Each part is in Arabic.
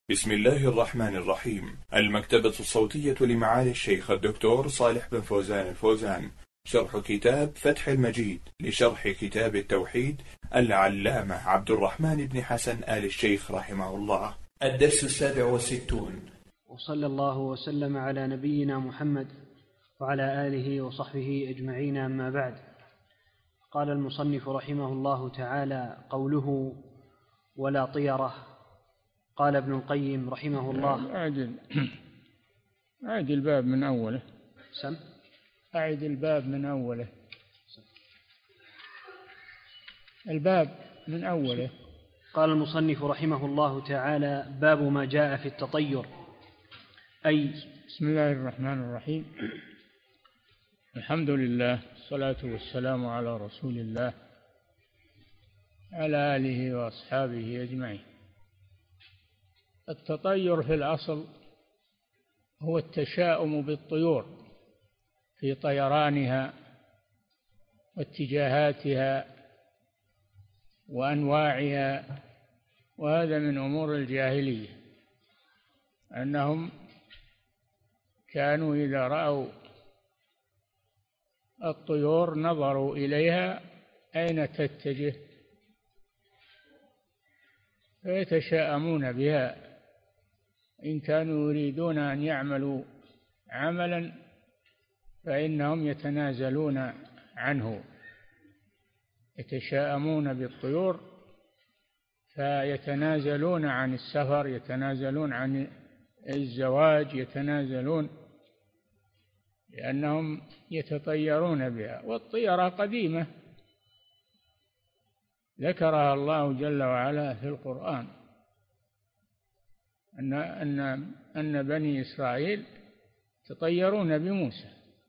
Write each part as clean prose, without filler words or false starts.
بسم الله الرحمن الرحيم. المكتبة الصوتية لمعالي الشيخ الدكتور صالح بن فوزان الفوزان، شرح كتاب فتح المجيد لشرح كتاب التوحيد العلامة عبد الرحمن بن حسن آل الشيخ رحمه الله. الدرس 67. وصلى الله وسلم على نبينا محمد وعلى آله وصحبه أجمعين، أما بعد. قال المصنف رحمه الله تعالى: قوله ولا طيرة. قال ابن القيم رحمه الله: أعد الباب من أوله. أعد الباب من أوله. الباب من أوله. قال المصنف رحمه الله تعالى: باب ما جاء في التطير. أي بسم الله الرحمن الرحيم. الحمد لله، الصلاة والسلام على رسول الله على آله وأصحابه أجمعين. التطير في الأصل هو التشاؤم بالطيور في طيرانها واتجاهاتها وأنواعها، وهذا من أمور الجاهلية، أنهم كانوا إذا رأوا الطيور نظروا إليها أين تتجه فيتشاءمون بها. إن كانوا يريدون أن يعملوا عملا فإنهم يتنازلون عنه، يتشاءمون بالطيور فيتنازلون عن السفر، يتنازلون عن الزواج، يتنازلون لأنهم يتطيرون بها. والطيرة قديمة ذكرها الله جل وعلا في القرآن، أن بني إسرائيل يتطيرون بموسى،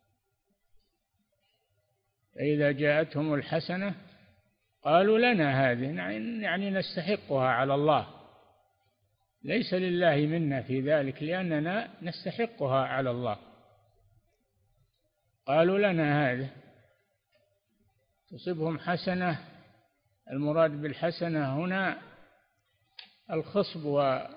فإذا جاءتهم الحسنة قالوا لنا هذه، يعني نستحقها على الله، ليس لله منا في ذلك لأننا نستحقها على الله. قالوا لنا هذه، تصبهم حسنة. المراد بالحسنة هنا الخصب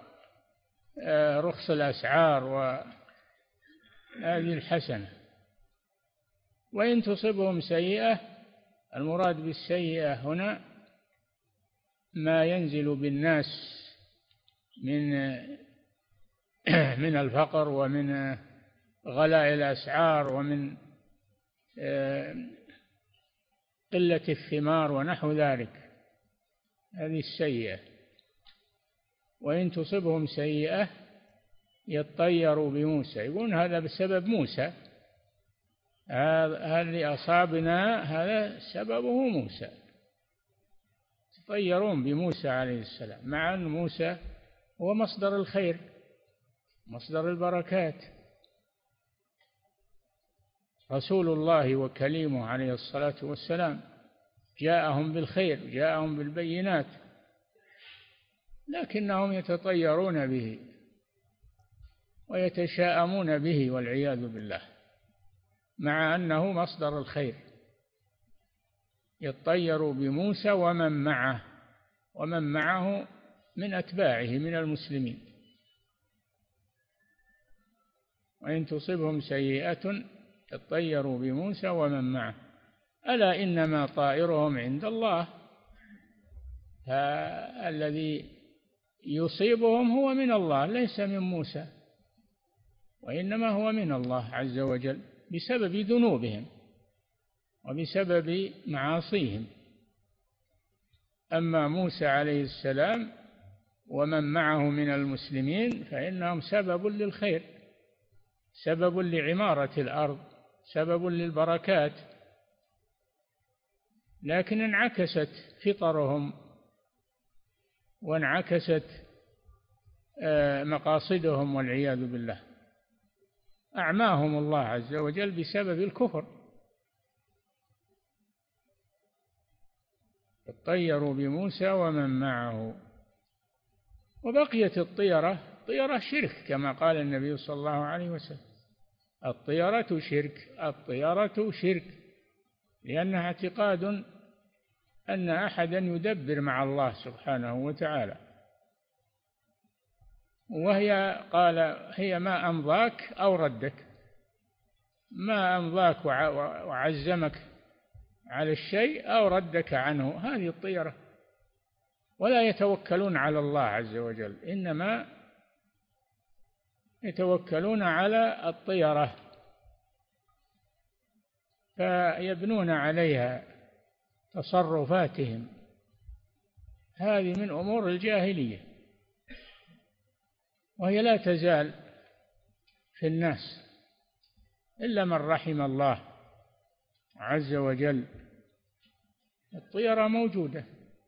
ورخص الأسعار، وهذه الحسنة. وإن تصبهم سيئة، المراد بالسيئة هنا ما ينزل بالناس من الفقر ومن غلاء الأسعار ومن قلة الثمار ونحو ذلك، هذه السيئة. وإن تصبهم سيئة يطيروا بموسى، يقولون هذا بسبب موسى، هذا اللي أصابنا هذا سببه موسى. يطيرون بموسى عليه السلام، مع أن موسى هو مصدر الخير، مصدر البركات، رسول الله وكليمه عليه الصلاة والسلام، جاءهم بالخير، جاءهم بالبينات، لكنهم يتطيرون به ويتشاءمون به والعياذ بالله، مع أنه مصدر الخير. يطير بموسى ومن معه من أتباعه من المسلمين. وإن تصبهم سيئة يطيروا بموسى ومن معه، ألا إنما طائرهم عند الله، فالذي يصيبهم هو من الله ليس من موسى، وإنما هو من الله عز وجل بسبب ذنوبهم وبسبب معاصيهم. أما موسى عليه السلام ومن معه من المسلمين فإنهم سبب للخير، سبب لعمارة الأرض، سبب للبركات، لكن انعكست فطرهم وانعكست مقاصدهم والعياذ بالله، أعماهم الله عز وجل بسبب الكفر. اطيروا بموسى ومن معه. وبقيت الطيرة شرك، كما قال النبي صلى الله عليه وسلم: الطيرة شرك، الطيرة شرك، لأنها اعتقاد أن أحدا يدبر مع الله سبحانه وتعالى. وهي قال هي ما أمضاك أو ردك، ما أمضاك وعزمك على الشيء أو ردك عنه، هذه الطيرة. ولا يتوكلون على الله عز وجل، إنما يتوكلون على الطيرة، فيبنون عليها تصرفاتهم. هذه من أمور الجاهلية، وهي لا تزال في الناس إلا من رحم الله عز وجل. الطيرة موجودة،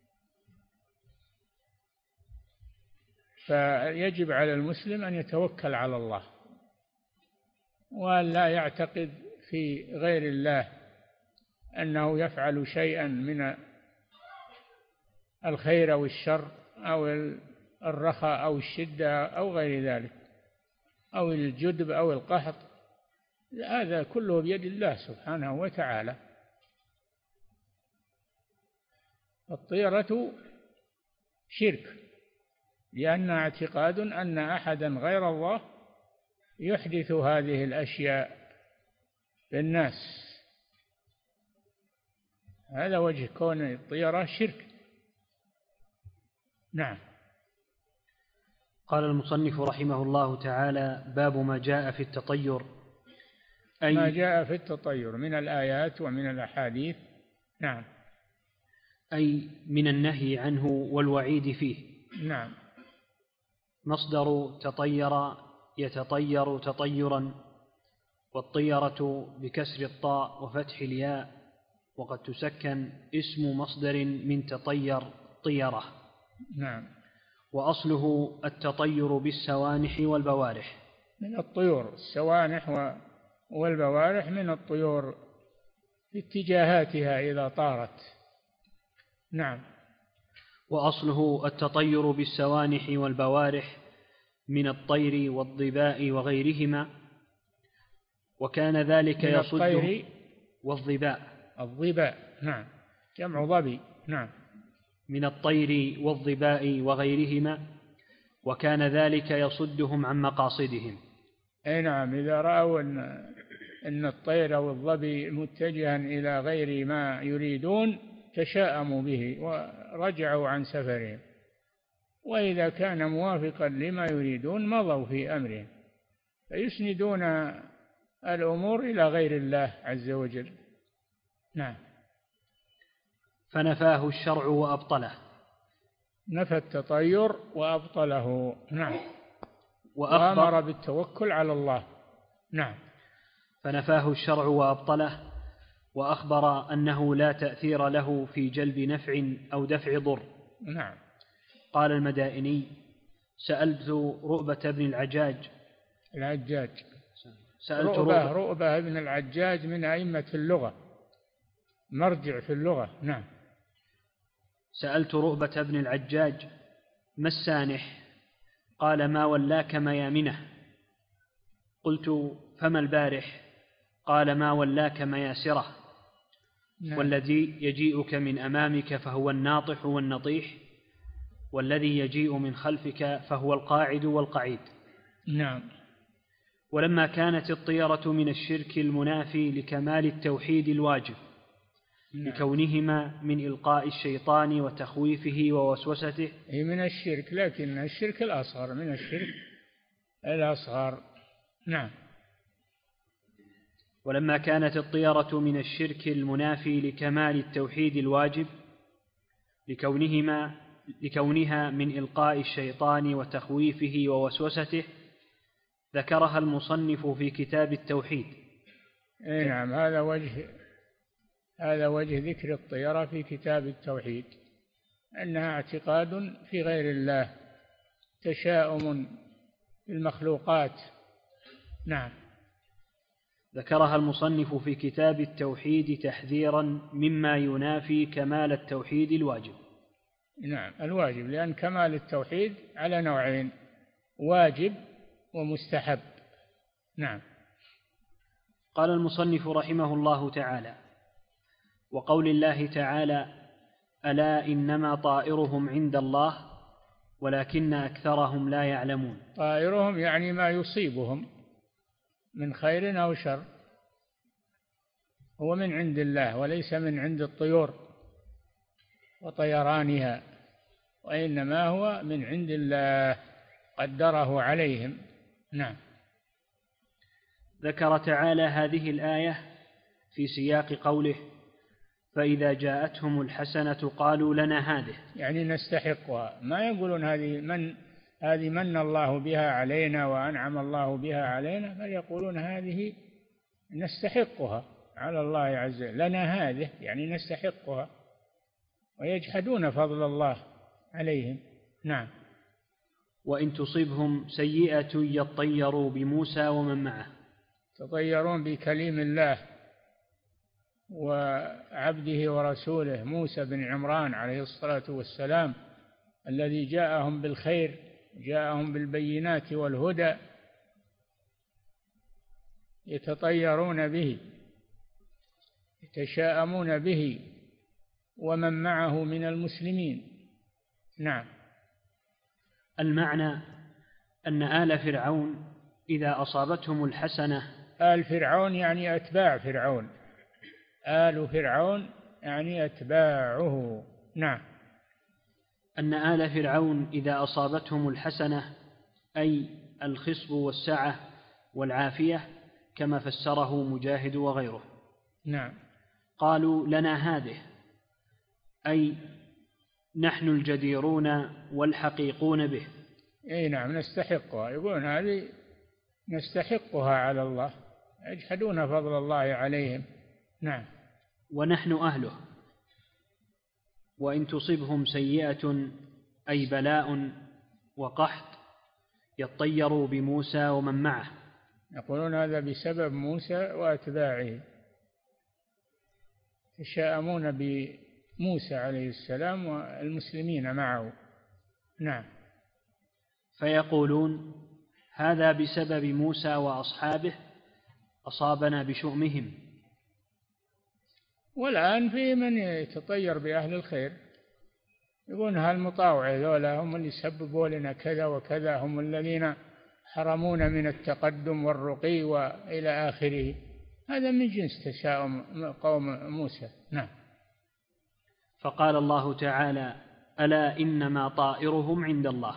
فيجب على المسلم أن يتوكل على الله وأن لا يعتقد في غير الله أنه يفعل شيئا من الخير أو الشر أو الرخاء أو الشدة أو غير ذلك، أو الجدب أو القهط. هذا كله بيد الله سبحانه وتعالى. الطيرة شرك، لأن اعتقاد أن أحدا غير الله يحدث هذه الأشياء للناس. هذا وجه كون الطيرة شرك. نعم. قال المصنف رحمه الله تعالى: باب ما جاء في التطير، أي ما جاء في التطير من الآيات ومن الأحاديث. نعم. أي من النهي عنه والوعيد فيه. نعم. مصدر تطير يتطير تطيرا، والطيرة بكسر الطاء وفتح الياء، وقد تسكن اسم مصدر من تطير طيرة. نعم. وأصله التطير بالسوانح والبوارح. من الطيور، السوانح والبوارح من الطيور في اتجاهاتها إذا طارت. نعم. وأصله التطير بالسوانح والبوارح من الطير والظباء وغيرهما، وكان ذلك يصده والظباء. الظباء نعم جمع ظبي. نعم. من الطير والظباء وغيرهما، وكان ذلك يصدهم عن مقاصدهم. أي نعم، إذا رأوا أن الطير والظبي متجها إلى غير ما يريدون تشاءموا به ورجعوا عن سفرهم، وإذا كان موافقا لما يريدون مضوا في أمرهم، فيسندون الأمور إلى غير الله عز وجل. نعم. فنفاه الشرع وأبطله. نفى التطير وأبطله. نعم. وأمر بالتوكل على الله. نعم. فنفاه الشرع وأبطله، وأخبر أنه لا تأثير له في جلب نفع أو دفع ضر. نعم. قال المدائني: سألت رؤبة بن العجاج. سألت رؤبة بن العجاج من أئمة اللغة، مرجع في اللغة. نعم. سألت رؤبة بن العجاج: ما السانح؟ قال: ما ولاك ميامنه. قلت: فما البارح؟ قال: ما ولاك مياسره. نعم. والذي يجيئك من أمامك فهو الناطح والنطيح، والذي يجيء من خلفك فهو القاعد والقعيد. نعم. ولما كانت الطيرة من الشرك المنافي لكمال التوحيد الواجب، نعم. لكونهما من إلقاء الشيطان وتخويفه ووسوسته، هي من الشرك، لكن الشرك الأصغر من الشرك الأصغر. نعم. ولما كانت الطيرة من الشرك المنافي لكمال التوحيد الواجب، لكونها من إلقاء الشيطان وتخويفه ووسوسته، ذكرها المصنف في كتاب التوحيد. نعم. هذا وجه ذكر الطيرة في كتاب التوحيد، أنها اعتقاد في غير الله، تشاؤم في المخلوقات. نعم. ذكرها المصنف في كتاب التوحيد تحذيرا مما ينافي كمال التوحيد الواجب. نعم، الواجب، لأن كمال التوحيد على نوعين: واجب ومستحب. نعم. قال المصنف رحمه الله تعالى: وقول الله تعالى: ألا إنما طائرهم عند الله، ولكن أكثرهم لا يعلمون. طائرهم يعني ما يصيبهم من خير أو شر هو من عند الله وليس من عند الطيور وطيرانها، وإنما هو من عند الله قدره عليهم. نعم. ذكر تعالى هذه الآية في سياق قوله: فإذا جاءتهم الحسنة قالوا لنا هذه، يعني نستحقها، ما يقولون هذه من الله بها علينا وأنعم الله بها علينا، بل يقولون هذه نستحقها على الله عز وجل، لنا هذه يعني نستحقها، ويجحدون فضل الله عليهم. نعم. وإن تصبهم سيئة يطيروا بموسى ومن معه، تطيرون بكليم الله وعبده ورسوله موسى بن عمران عليه الصلاة والسلام، الذي جاءهم بالخير، جاءهم بالبينات والهدى، يتطيرون به، يتشاءمون به ومن معه من المسلمين. نعم. المعنى أن آل فرعون إذا أصابتهم الحسنة، آل فرعون يعني أتباع فرعون، آل فرعون يعني أتباعه. نعم. أن آل فرعون إذا أصابتهم الحسنة أي الخصب والسعة والعافية كما فسره مجاهد وغيره. نعم. قالوا لنا هذه أي نحن الجديرون والحقيقون به. أي نعم، نستحقها، يقولون هذه نستحقها على الله، يجحدون فضل الله عليهم. نعم. ونحن أهله. وإن تصبهم سيئة أي بلاء وقحط يطيروا بموسى ومن معه، يقولون هذا بسبب موسى وأتباعه، يتشاءمون بموسى عليه السلام والمسلمين معه. نعم. فيقولون هذا بسبب موسى وأصحابه أصابنا بشؤمهم. والآن في من يتطير بأهل الخير، يقولون هالمطاوع ذولا هم اللي سببوا لنا كذا وكذا، هم الذين حرمونا من التقدم والرقي وإلى آخره. هذا من جنس تشاؤم قوم موسى. نعم. فقال الله تعالى: ألا إنما طائرهم عند الله.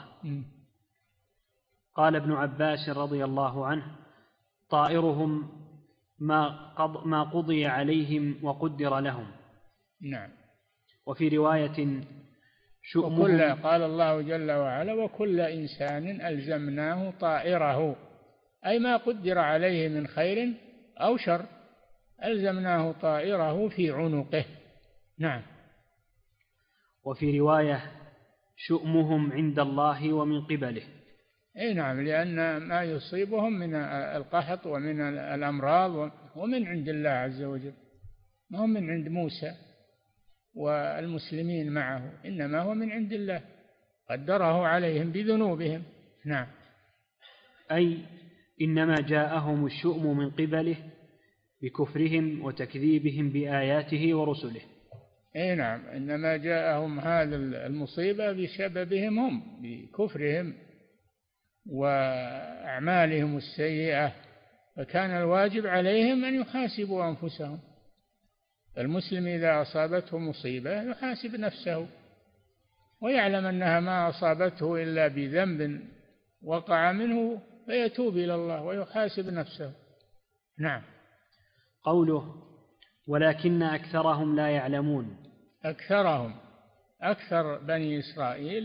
قال ابن عباس رضي الله عنه: طائرهم ما قضي عليهم وقدر لهم. نعم. وفي رواية شؤمهم، قال الله جل وعلا: وكل إنسان ألزمناه طائره، أي ما قدر عليه من خير أو شر ألزمناه طائره في عنقه. نعم. وفي رواية شؤمهم عند الله ومن قبله. أي نعم، لأن ما يصيبهم من القحط ومن الأمراض ومن عند الله عز وجل، ما هو من عند موسى والمسلمين معه، إنما هو من عند الله قدره عليهم بذنوبهم. نعم. أي إنما جاءهم الشؤم من قبله بكفرهم وتكذيبهم بآياته ورسله. أي نعم، إنما جاءهم هذا المصيبة بسببهم هم، بكفرهم وأعمالهم السيئة، فكان الواجب عليهم أن يحاسبوا أنفسهم. المسلم إذا أصابته مصيبة يحاسب نفسه ويعلم أنها ما أصابته إلا بذنب وقع منه، فيتوب إلى الله ويحاسب نفسه. نعم. قوله: ولكن أكثرهم لا يعلمون. أكثرهم، أكثر بني إسرائيل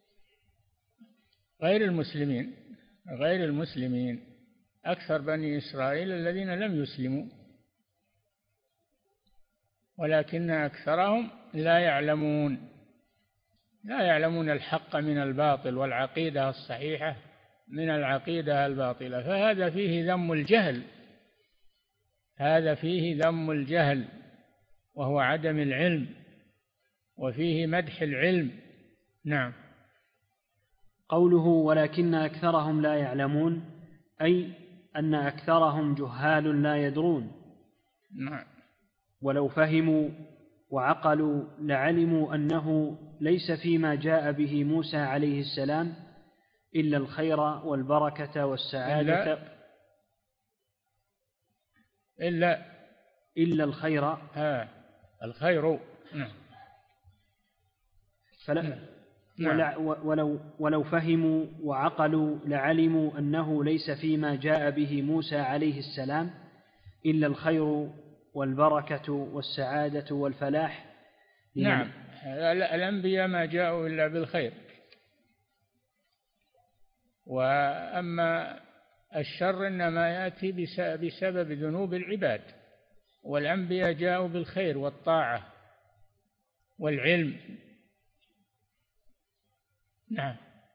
غير المسلمين، أكثر بني إسرائيل الذين لم يسلموا، ولكن أكثرهم لا يعلمون الحق من الباطل والعقيدة الصحيحة من العقيدة الباطلة، فهذا فيه ذم الجهل، هذا فيه ذم الجهل وهو عدم العلم، وفيه مدح العلم. نعم. قوله: ولكن أكثرهم لا يعلمون، أي أن أكثرهم جهال لا يدرون. نعم. ولو فهموا وعقلوا لعلموا أنه ليس فيما جاء به موسى عليه السلام إلا الخير والبركة والسعادة إلا الخير. الخير. ولو فهموا وعقلوا لعلموا أنه ليس فيما جاء به موسى عليه السلام إلا الخير والبركة والسعادة والفلاح. نعم، الأنبياء ما جاءوا إلا بالخير، وأما الشر إنما يأتي بسبب ذنوب العباد، والأنبياء جاءوا بالخير والطاعة والعلم. نعم.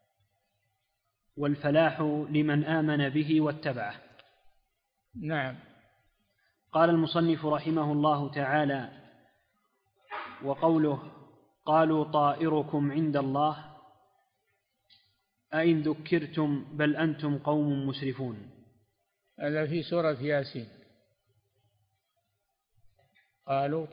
والفلاح لمن آمن به واتبعه. نعم. قال المصنف رحمه الله تعالى: وقوله قالوا طائركم عند الله أئن ذكرتم بل أنتم قوم مسرفون. هذا في سورة ياسين. قالوا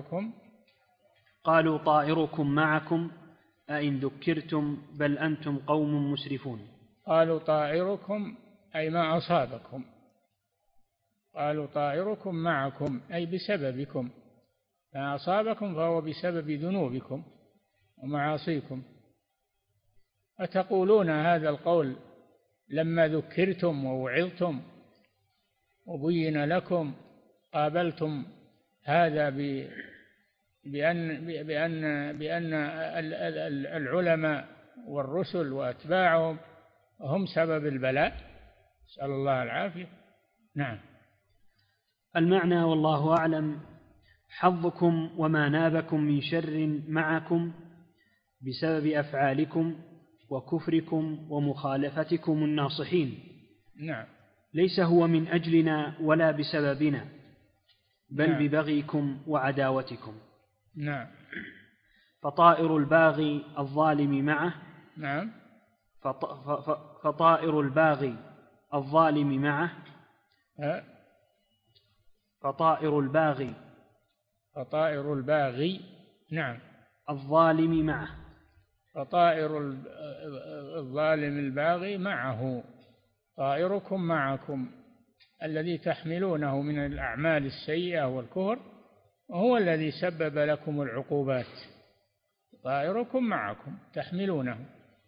طائركم معكم أئن ذكرتم بل أنتم قوم مسرفون. قالوا طائركم أي ما أصابكم، قالوا طائركم معكم أي بسببكم، ما أصابكم فهو بسبب ذنوبكم ومعاصيكم. أتقولون هذا القول لما ذكرتم ووعظتم وبين لكم، قابلتم هذا بأن العلماء والرسل وأتباعهم هم سبب البلاء، نسأل الله العافية. نعم. المعنى والله أعلم: حظكم وما نابكم من شر معكم بسبب أفعالكم وكفركم ومخالفتكم الناصحين. نعم. ليس هو من أجلنا ولا بسببنا، بل نعم. ببغيكم وعداوتكم. نعم. فطائر الباغي الظالم معه. نعم. فطائر الباغي الظالم معه. فطائر الباغي نعم الظالم معه. فطائر الظالم الباغي معه. طائركم معكم الذي تحملونه من الأعمال السيئة والكفر، وهو الذي سبب لكم العقوبات. طائركم معكم تحملونه.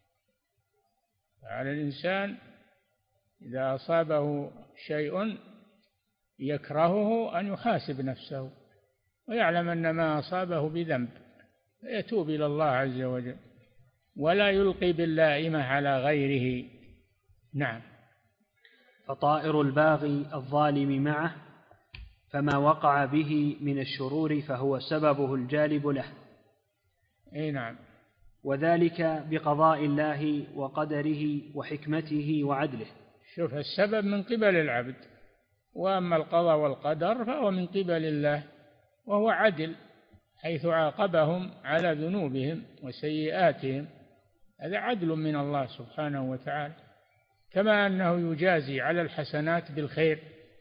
على الإنسان إذا أصابه شيء يكرهه أن يحاسب نفسه ويعلم أن ما أصابه بذنب، يتوب إلى الله عز وجل ولا يلقي باللائمة على غيره. نعم. فطائر الباغي الظالم معه، فما وقع به من الشرور فهو سببه الجالب له. أي نعم. وذلك بقضاء الله وقدره وحكمته وعدله. شوف، السبب من قبل العبد، وأما القضاء والقدر فهو من قبل الله، وهو عدل حيث عاقبهم على ذنوبهم وسيئاتهم. هذا عدل من الله سبحانه وتعالى، كما أنه يجازي على الحسنات بالخير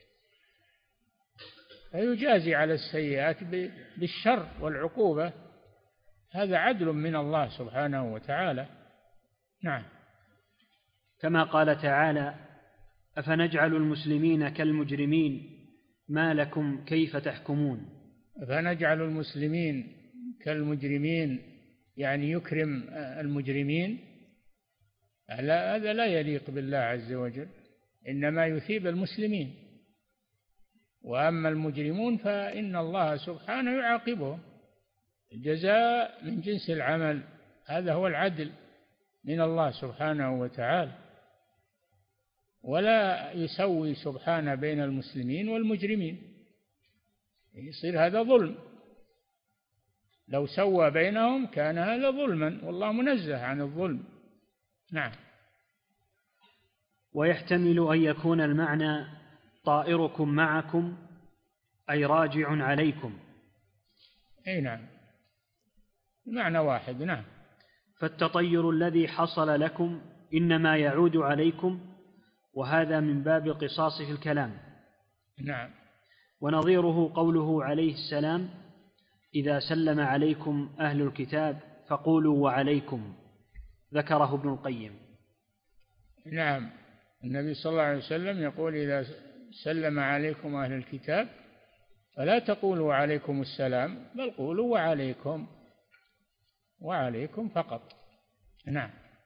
فيجازي على السيئات بالشر والعقوبة. هذا عدل من الله سبحانه وتعالى. نعم. كما قال تعالى: أفنجعل المسلمين كالمجرمين ما لكم كيف تحكمون. أفنجعل المسلمين كالمجرمين، يعني يكرم المجرمين. هذا لا يليق بالله عز وجل، إنما يثيب المسلمين، وأما المجرمون فإن الله سبحانه يعاقبهم. الجزاء من جنس العمل، هذا هو العدل من الله سبحانه وتعالى، ولا يسوي سبحانه بين المسلمين والمجرمين، يصير هذا ظلم. لو سوى بينهم كان هذا ظلما، والله منزه عن الظلم. نعم. ويحتمل أن يكون المعنى طائركم معكم أي راجع عليكم. أي نعم، معنى واحد. نعم. فالتطير الذي حصل لكم إنما يعود عليكم، وهذا من باب القصاص في الكلام. نعم. ونظيره قوله عليه السلام: إذا سلم عليكم أهل الكتاب فقولوا وعليكم، ذكره ابن القيم. نعم، النبي صلى الله عليه وسلم يقول إذا سلم عليكم أهل الكتاب فلا تقولوا عليكم السلام، بل قولوا وعليكم، وعليكم فقط. نعم.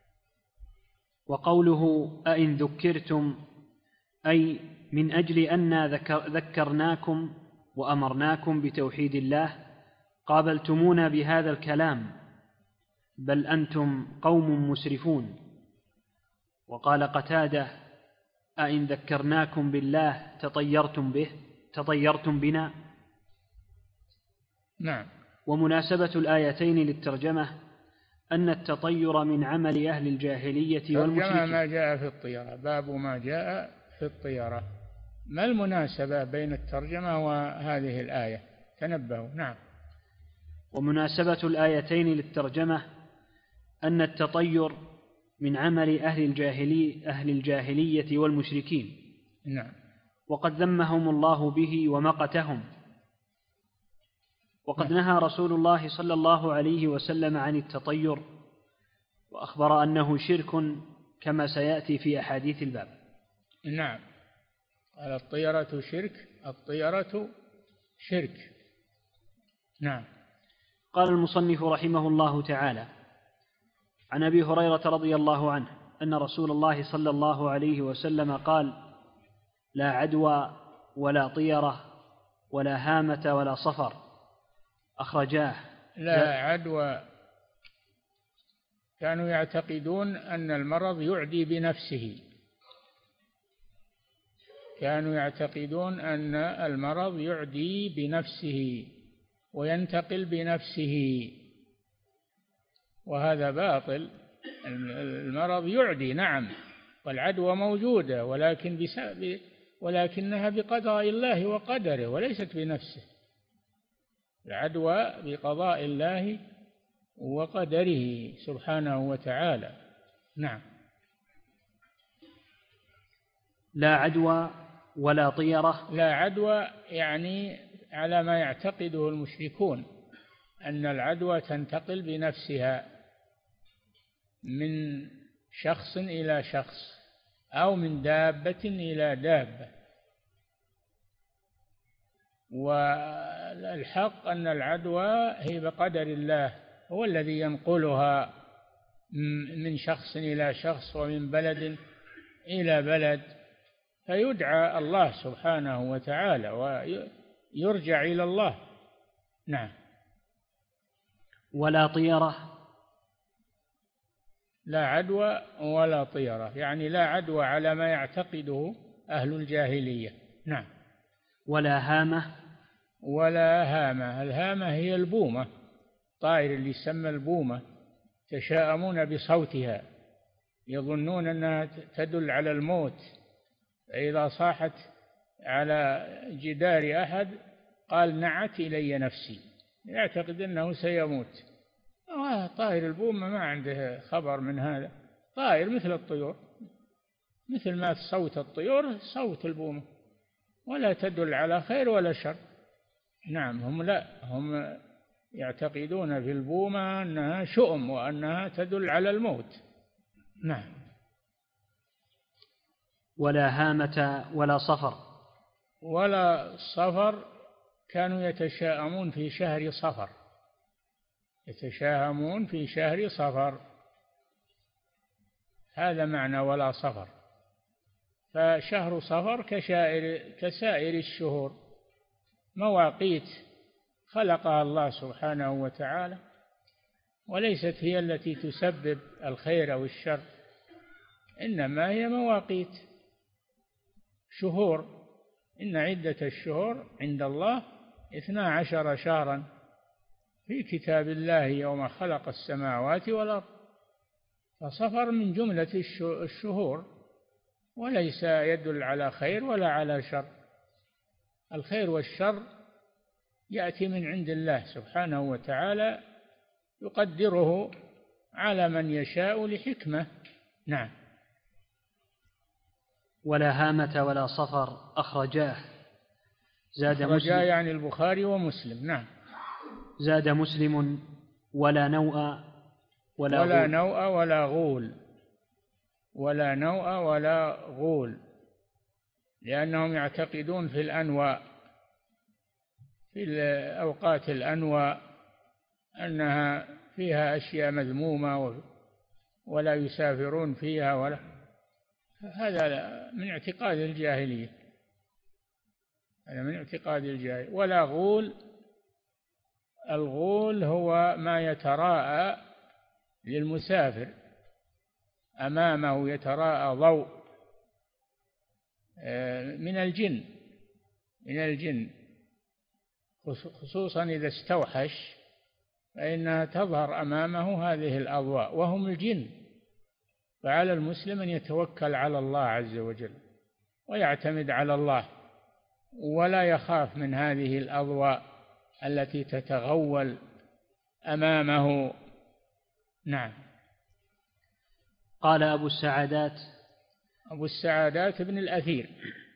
وقوله أئن ذكرتم أي من أجل أن ذكرناكم وأمرناكم بتوحيد الله قابلتمونا بهذا الكلام، بل أنتم قوم مسرفون. وقال قتادة أئن ذكرناكم بالله تطيرتم بنا. نعم. ومناسبة الآيتين للترجمة أن التطير من عمل أهل الجاهلية والمشركين. ما جاء في الطيرة، باب ما جاء في الطيرة. ما المناسبة بين الترجمة وهذه الآية؟ تنبهوا. نعم. ومناسبة الآيتين للترجمة أن التطير من عمل أهل الجاهلية والمشركين. نعم. وقد ذمهم الله به ومقتهم. وقد نهى رسول الله صلى الله عليه وسلم عن التطير، وأخبر أنه شرك كما سيأتي في أحاديث الباب. نعم. قال الطيرة شرك، الطيرة شرك. نعم. قال المصنف رحمه الله تعالى: عن أبي هريرة رضي الله عنه أن رسول الله صلى الله عليه وسلم قال: لا عدوى ولا طيرة ولا هامة ولا صفر، أخرجاه. لا عدوى، كانوا يعتقدون أن المرض يعدي بنفسه، كانوا يعتقدون أن المرض يعدي بنفسه وينتقل بنفسه، وهذا باطل. المرض يعدي نعم، والعدوى موجودة، ولكنها بقضاء الله وقدره وليست بنفسه. العدوى بقضاء الله وقدره سبحانه وتعالى. نعم. لا عدوى ولا طيرة. لا عدوى يعني على ما يعتقده المشركون أن العدوى تنتقل بنفسها من شخص إلى شخص أو من دابة إلى دابة، والحق أن العدوى هي بقدر الله، هو الذي ينقلها من شخص إلى شخص ومن بلد إلى بلد، فيدعى الله سبحانه وتعالى ويرجع إلى الله. نعم. ولا طيرة. لا عدوى ولا طيرة يعني لا عدوى على ما يعتقده أهل الجاهلية. نعم. ولا هامة. ولا هامة. الهامة هي البومة، طائر اللي يسمى البومة، تشاءمون بصوتها، يظنون أنها تدل على الموت، فإذا صاحت على جدار أحد قال نعت إلي نفسي، يعتقد أنه سيموت. طائر البومة ما عنده خبر من هذا، طائر مثل الطيور، مثل ما صوت الطيور صوت البومة، ولا تدل على خير ولا شر. نعم. هم يعتقدون في البومة أنها شؤم وأنها تدل على الموت. نعم. ولا هامة ولا صفر. ولا صفر، كانوا يتشاءمون في شهر صفر، يتشاءمون في شهر صفر، هذا معنى ولا صفر. فشهر صفر كسائر الشهور، مواقيت خلقها الله سبحانه وتعالى، وليست هي التي تسبب الخير أو الشر، إنما هي مواقيت شهور. إن عدة الشهور عند الله 12 شهرا في كتاب الله يوم خلق السماوات والأرض، فصفر من جملة الشهور، وليس يدل على خير ولا على شر. الخير والشر يأتي من عند الله سبحانه وتعالى، يقدره على من يشاء لحكمة. نعم. ولا هامة ولا صفر، أخرجاه. زاد مسلم. يعني البخاري ومسلم. نعم. زاد مسلم ولا نوء ولا نوء ولا غول، ولا نوء ولا غول، لأنهم يعتقدون في الأنواء، في أوقات الأنواء أنها فيها أشياء مذمومة ولا يسافرون فيها، هذا من اعتقاد الجاهلية، هذا من اعتقاد الجاهلية. ولا غول، الغول هو ما يتراءى للمسافر أمامه، يتراءى ضوء من الجن خصوصا إذا استوحش فإنها تظهر أمامه هذه الأضواء وهم الجن. فعلى المسلم أن يتوكل على الله عز وجل ويعتمد على الله ولا يخاف من هذه الأضواء التي تتغول أمامه. نعم. قال أبو السعادات ابن الأثير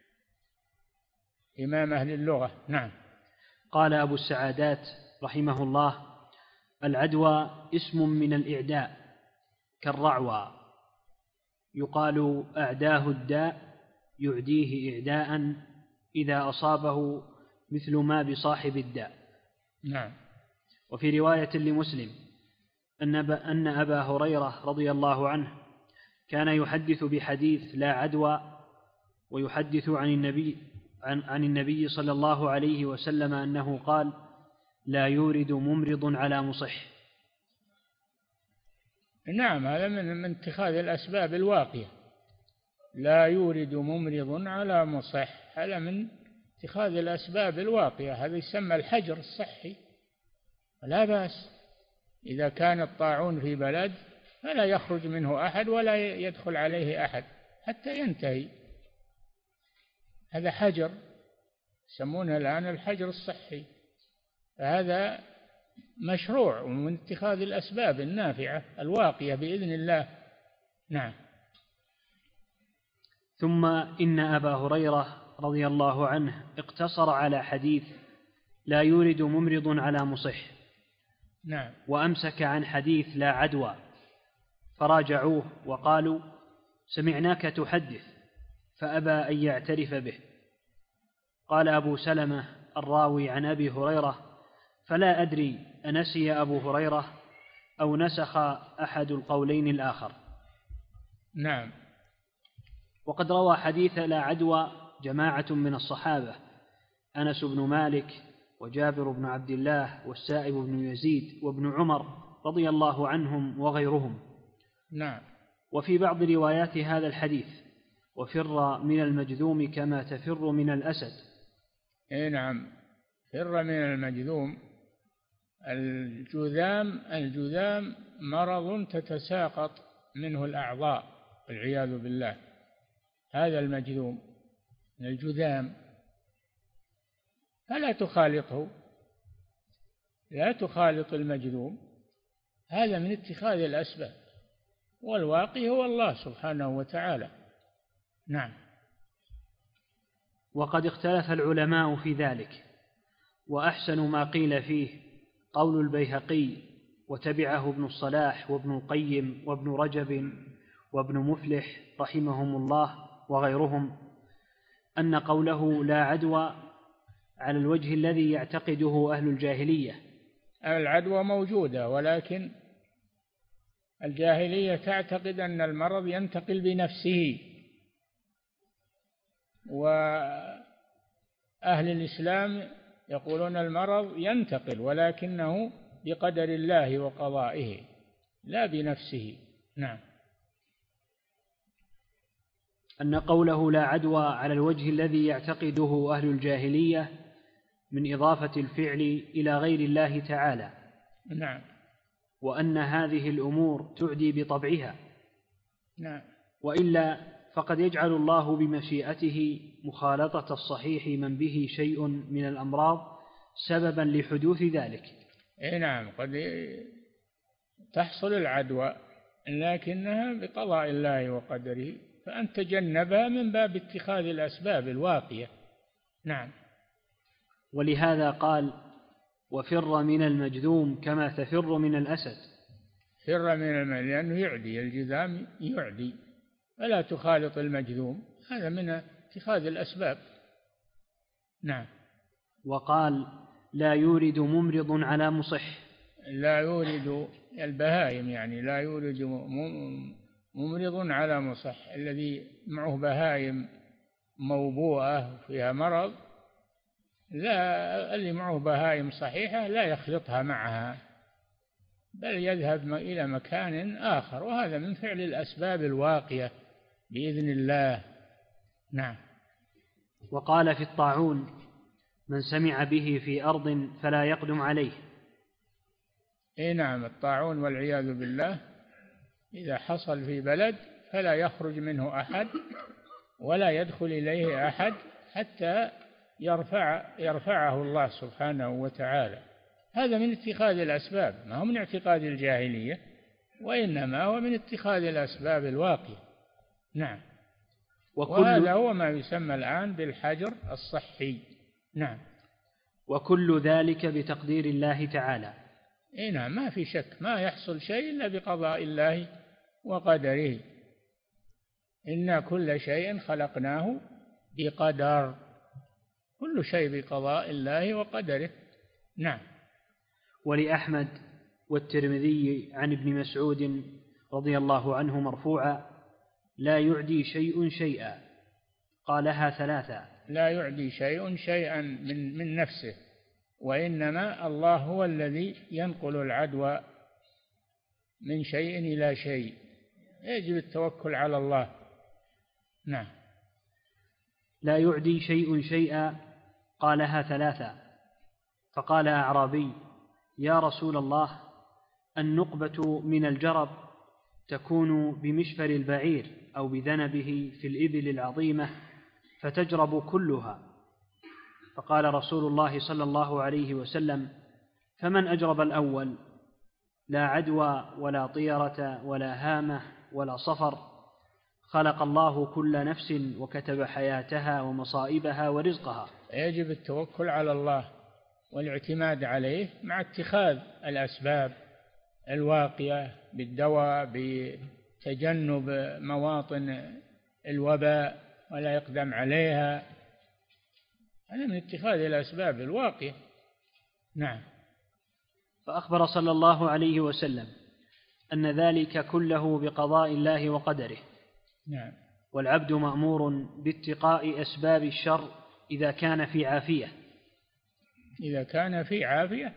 إمام أهل اللغة. نعم. قال أبو السعادات رحمه الله: العدوى اسم من الإعداء كالرعوى، يقال أعداه الداء يعديه إعداء إذا أصابه مثل ما بصاحب الداء. نعم. وفي رواية لمسلم أن أبا هريرة رضي الله عنه كان يحدث بحديث لا عدوى، ويحدث عن النبي صلى الله عليه وسلم أنه قال: لا يورد ممرض على مصح. نعم، هذا من اتخاذ الأسباب الواقية. لا يورد ممرض على مصح، هذا من اتخاذ الأسباب الواقية، هذا يسمى الحجر الصحي. لا بأس إذا كان الطاعون في بلد فلا يخرج منه أحد ولا يدخل عليه أحد حتى ينتهي، هذا حجر يسمونه الآن الحجر الصحي، فهذا مشروع ومن اتخاذ الأسباب النافعة الواقية بإذن الله. نعم. ثم إن أبا هريرة رضي الله عنه اقتصر على حديث لا يورد ممرض على مصح. نعم. وأمسك عن حديث لا عدوى، فراجعوه وقالوا: سمعناك تحدث، فأبى أن يعترف به. قال أبو سلمة الراوي عن أبي هريرة: فلا أدري أنسي أبو هريرة أو نسخ أحد القولين الآخر. نعم. وقد روى حديث لا عدوى جماعة من الصحابة: أنس بن مالك وجابر بن عبد الله والسائب بن يزيد وابن عمر رضي الله عنهم وغيرهم. نعم. وفي بعض روايات هذا الحديث: وفر من المجذوم كما تفر من الأسد. نعم، فر من المجذوم. الجذام مرض تتساقط منه الأعضاء والعياذ بالله، هذا المجذوم من الجذام، فلا تخالطه، لا تخالط المجذوم، هذا من اتخاذ الأسباب، والواقي هو الله سبحانه وتعالى. نعم. وقد اختلف العلماء في ذلك، وأحسن ما قيل فيه قول البيهقي وتبعه ابن الصلاح وابن القيم وابن رجب وابن مفلح رحمهم الله وغيرهم، أن قوله لا عدوى على الوجه الذي يعتقده أهل الجاهلية. العدوى موجودة، ولكن الجاهلية تعتقد أن المرض ينتقل بنفسه، وأهل الإسلام يقولون المرض ينتقل ولكنه بقدر الله وقضائه لا بنفسه. نعم. أن قوله لا عدوى على الوجه الذي يعتقده أهل الجاهلية من إضافة الفعل إلى غير الله تعالى. نعم. وأن هذه الأمور تعدي بطبعها. نعم. وإلا فقد يجعل الله بمشيئته مخالطة الصحيح من به شيء من الأمراض سببا لحدوث ذلك. نعم، قد تحصل العدوى لكنها بقضاء الله وقدره، فأن تجنبها من باب اتخاذ الأسباب الواقية. نعم. ولهذا قال وفر من المجذوم كما تفر من الأسد. فر من المجذوم لأنه يعدي، الجذام يعدي، فلا تخالط المجذوم، هذا من اتخاذ الأسباب. نعم. وقال: لا يورد ممرض على مصح. لا يورد البهائم، يعني لا يورد ممرض على مصح، الذي معه بهائم موبوءة فيها مرض، لا، اللي معه بهائم صحيحة لا يخلطها معها، بل يذهب إلى مكان آخر، وهذا من فعل الأسباب الواقية بإذن الله. نعم. وقال في الطاعون: من سمع به في أرض فلا يقدم عليه. نعم، الطاعون والعياذ بالله إذا حصل في بلد فلا يخرج منه أحد ولا يدخل إليه أحد حتى يرفعه الله سبحانه وتعالى. هذا من اتخاذ الأسباب، ما هو من اعتقاد الجاهلية، وإنما هو من اتخاذ الأسباب الواقية. نعم. وهذا هو ما يسمى الآن بالحجر الصحي. نعم. وكل ذلك بتقدير الله تعالى. نعم، ما في شك، ما يحصل شيء إلا بقضاء الله وقدره. إنا كل شيء خلقناه بقدر، كل شيء بقضاء الله وقدره. نعم. ولأحمد والترمذي عن ابن مسعود رضي الله عنه مرفوعا: لا يعدي شيء شيئا، قالها ثلاثا. لا يعدي شيء شيئا من نفسه، وإنما الله هو الذي ينقل العدوى من شيء إلى شيء، يجب التوكل على الله. نعم. لا يعدي شيء شيئا، قالها ثلاثا. فقال أعرابي: يا رسول الله، النقبة من الجرب تكون بمشفر البعير أو بذنبه في الإبل العظيمة فتجرب كلها. فقال رسول الله صلى الله عليه وسلم: فمن أجرب الأول؟ لا عدوى ولا طيرة ولا هامة ولا صفر، خلق الله كل نفس وكتب حياتها ومصائبها ورزقها. يجب التوكل على الله والاعتماد عليه مع اتخاذ الأسباب الواقية بالدواء، بتجنب مواطن الوباء ولا يقدم عليها، هذا من اتخاذ الأسباب الواقية. نعم. فأخبر صلى الله عليه وسلم أن ذلك كله بقضاء الله وقدره. نعم. والعبد مأمور باتقاء أسباب الشر إذا كان في عافية. إذا كان في عافية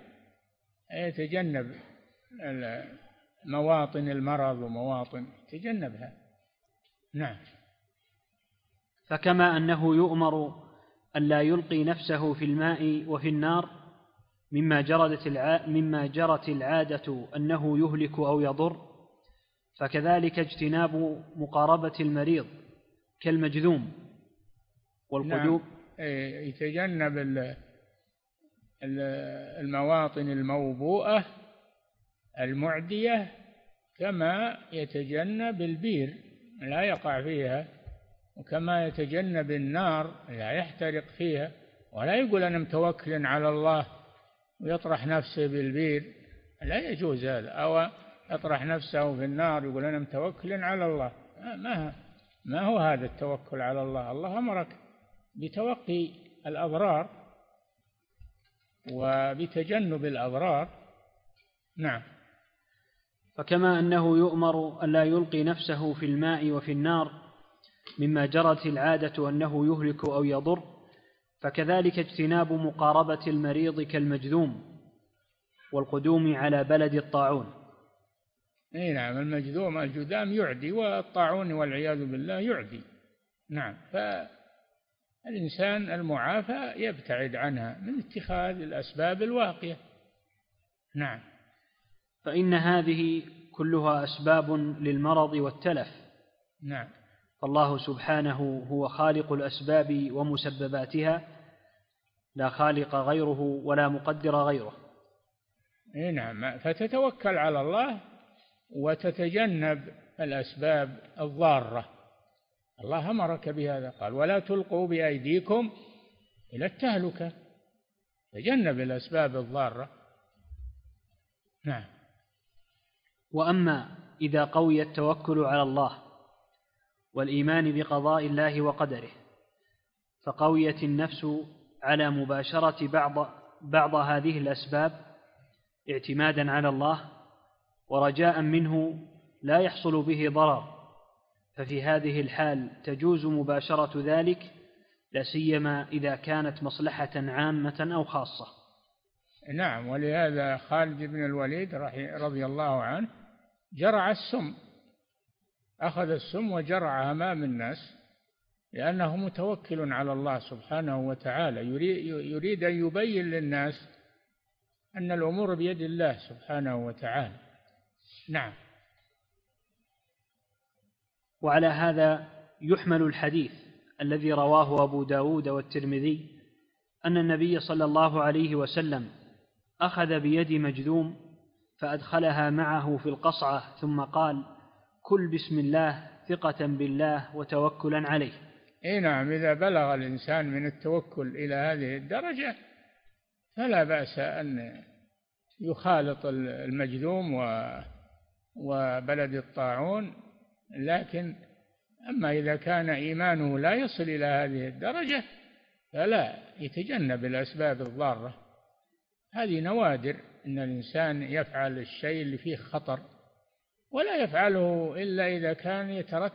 يتجنب مواطن المرض ومواطن يتجنبها. نعم. فكما أنه يؤمر أن لا يلقي نفسه في الماء وفي النار مما جرت العادة أنه يهلك أو يضر، فكذلك اجتناب مقاربة المريض كالمجذوم والقدوم. نعم. يتجنب المواطن الموبوءة المعدية كما يتجنب البير لا يقع فيها، وكما يتجنب النار لا يحترق فيها. ولا يقول أنا متوكل على الله ويطرح نفسه بالبير، لا يجوز هذا، أو يطرح نفسه في النار يقول أنا متوكل على الله. ما هو هذا التوكل على الله. الله أمرك بتوقي الأضرار وبتجنب الأضرار. نعم. فكما أنه يؤمر أن لا يلقي نفسه في الماء وفي النار مما جرت العادة أنه يهلك أو يضر، فكذلك اجتناب مقاربة المريض كالمجذوم والقدوم على بلد الطاعون. نعم. المجذوم الجذام يعدي، والطاعون والعياذ بالله يعدي. نعم. فالإنسان المعافى يبتعد عنها من اتخاذ الأسباب الواقية. نعم. فإن هذه كلها أسباب للمرض والتلف. نعم. فالله سبحانه هو خالق الأسباب ومسبباتها، لا خالق غيره ولا مقدر غيره. نعم. فتتوكل على الله وتتجنب الأسباب الضارة. الله أمرك بهذا، قال: ولا تلقوا بأيديكم إلى التهلكة. تجنب الأسباب الضارة. نعم. وأما إذا قوي التوكل على الله والإيمان بقضاء الله وقدره، فقويت النفس على مباشرة بعض هذه الأسباب اعتمادا على الله ورجاء منه لا يحصل به ضرر، ففي هذه الحال تجوز مباشرة ذلك، لا سيما إذا كانت مصلحة عامة أو خاصة. نعم. ولهذا خالد بن الوليد رضي الله عنه جرع السم، أخذ السم وجرع أمام الناس، لأنه متوكل على الله سبحانه وتعالى، يريد أن يبين للناس أن الأمور بيد الله سبحانه وتعالى. نعم. وعلى هذا يحمل الحديث الذي رواه أبو داود والترمذي أن النبي صلى الله عليه وسلم أخذ بيد مجذوم فأدخلها معه في القصعة ثم قال: كل بسم الله ثقة بالله وتوكلا عليه. نعم. إذا بلغ الإنسان من التوكل إلى هذه الدرجة فلا بأس أن يخالط المجذوم وبلد الطاعون، لكن أما إذا كان إيمانه لا يصل إلى هذه الدرجة فلا، يتجنب الأسباب الضارة. هذه نوادر أن الإنسان يفعل الشيء اللي فيه خطر، ولا يفعله إلا إذا كان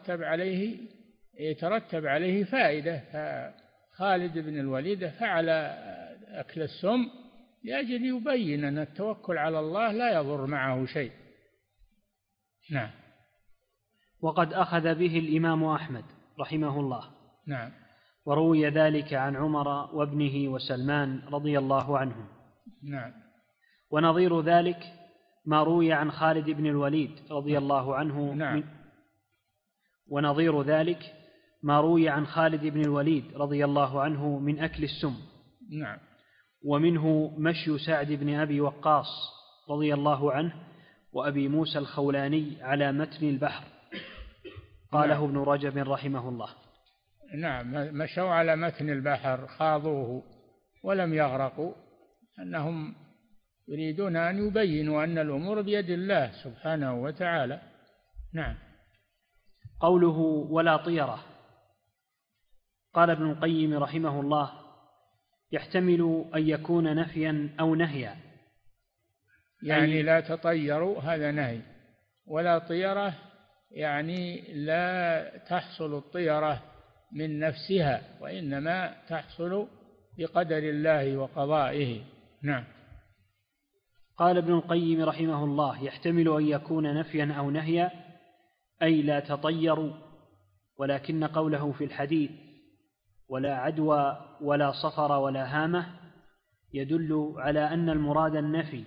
يترتب عليه فائدة. فخالد بن الوليد فعل أكل السم لأجل يبين أن التوكل على الله لا يضر معه شيء. نعم. وقد أخذ به الإمام أحمد رحمه الله. نعم. وروي ذلك عن عمر وابنه وسلمان رضي الله عنهم. نعم. ونظير ذلك ما روي عن خالد بن الوليد رضي الله عنه. نعم. ونظير ذلك ما روي عن خالد بن الوليد رضي الله عنه من أكل السم. نعم. ومنه مشي سعد بن أبي وقاص رضي الله عنه وأبي موسى الخولاني على متن البحر، قاله نعم. ابن رجب رحمه الله. نعم. مشوا على متن البحر، خاضوه ولم يغرقوا، أنهم يريدون أن يبينوا أن الأمور بيد الله سبحانه وتعالى. نعم. قوله ولا طيرة، قال ابن القيم رحمه الله: يحتمل أن يكون نفيا أو نهيا، يعني لا تطيروا هذا نهي، ولا طيرة يعني لا تحصل الطيرة من نفسها، وإنما تحصل بقدر الله وقضائه. نعم. قال ابن القيم رحمه الله: يحتمل أن يكون نفيا أو نهيا، أي لا تطيروا، ولكن قوله في الحديث ولا عدوى ولا صفر ولا هامة يدل على أن المراد النفي.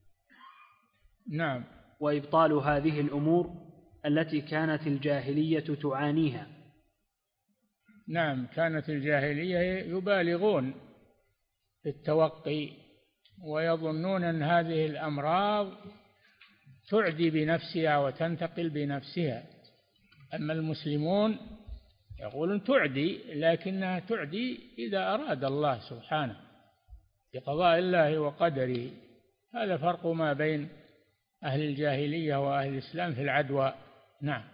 نعم. وإبطال هذه الأمور التي كانت الجاهلية تعانيها. نعم. كانت الجاهلية يبالغون في التوقي ويظنون أن هذه الأمراض تعدي بنفسها وتنتقل بنفسها، أما المسلمون يقولون تعدي، لكنها تعدي إذا أراد الله سبحانه بقضاء الله وقدره. هذا فرق ما بين أهل الجاهلية وأهل الإسلام في العدوى. نعم.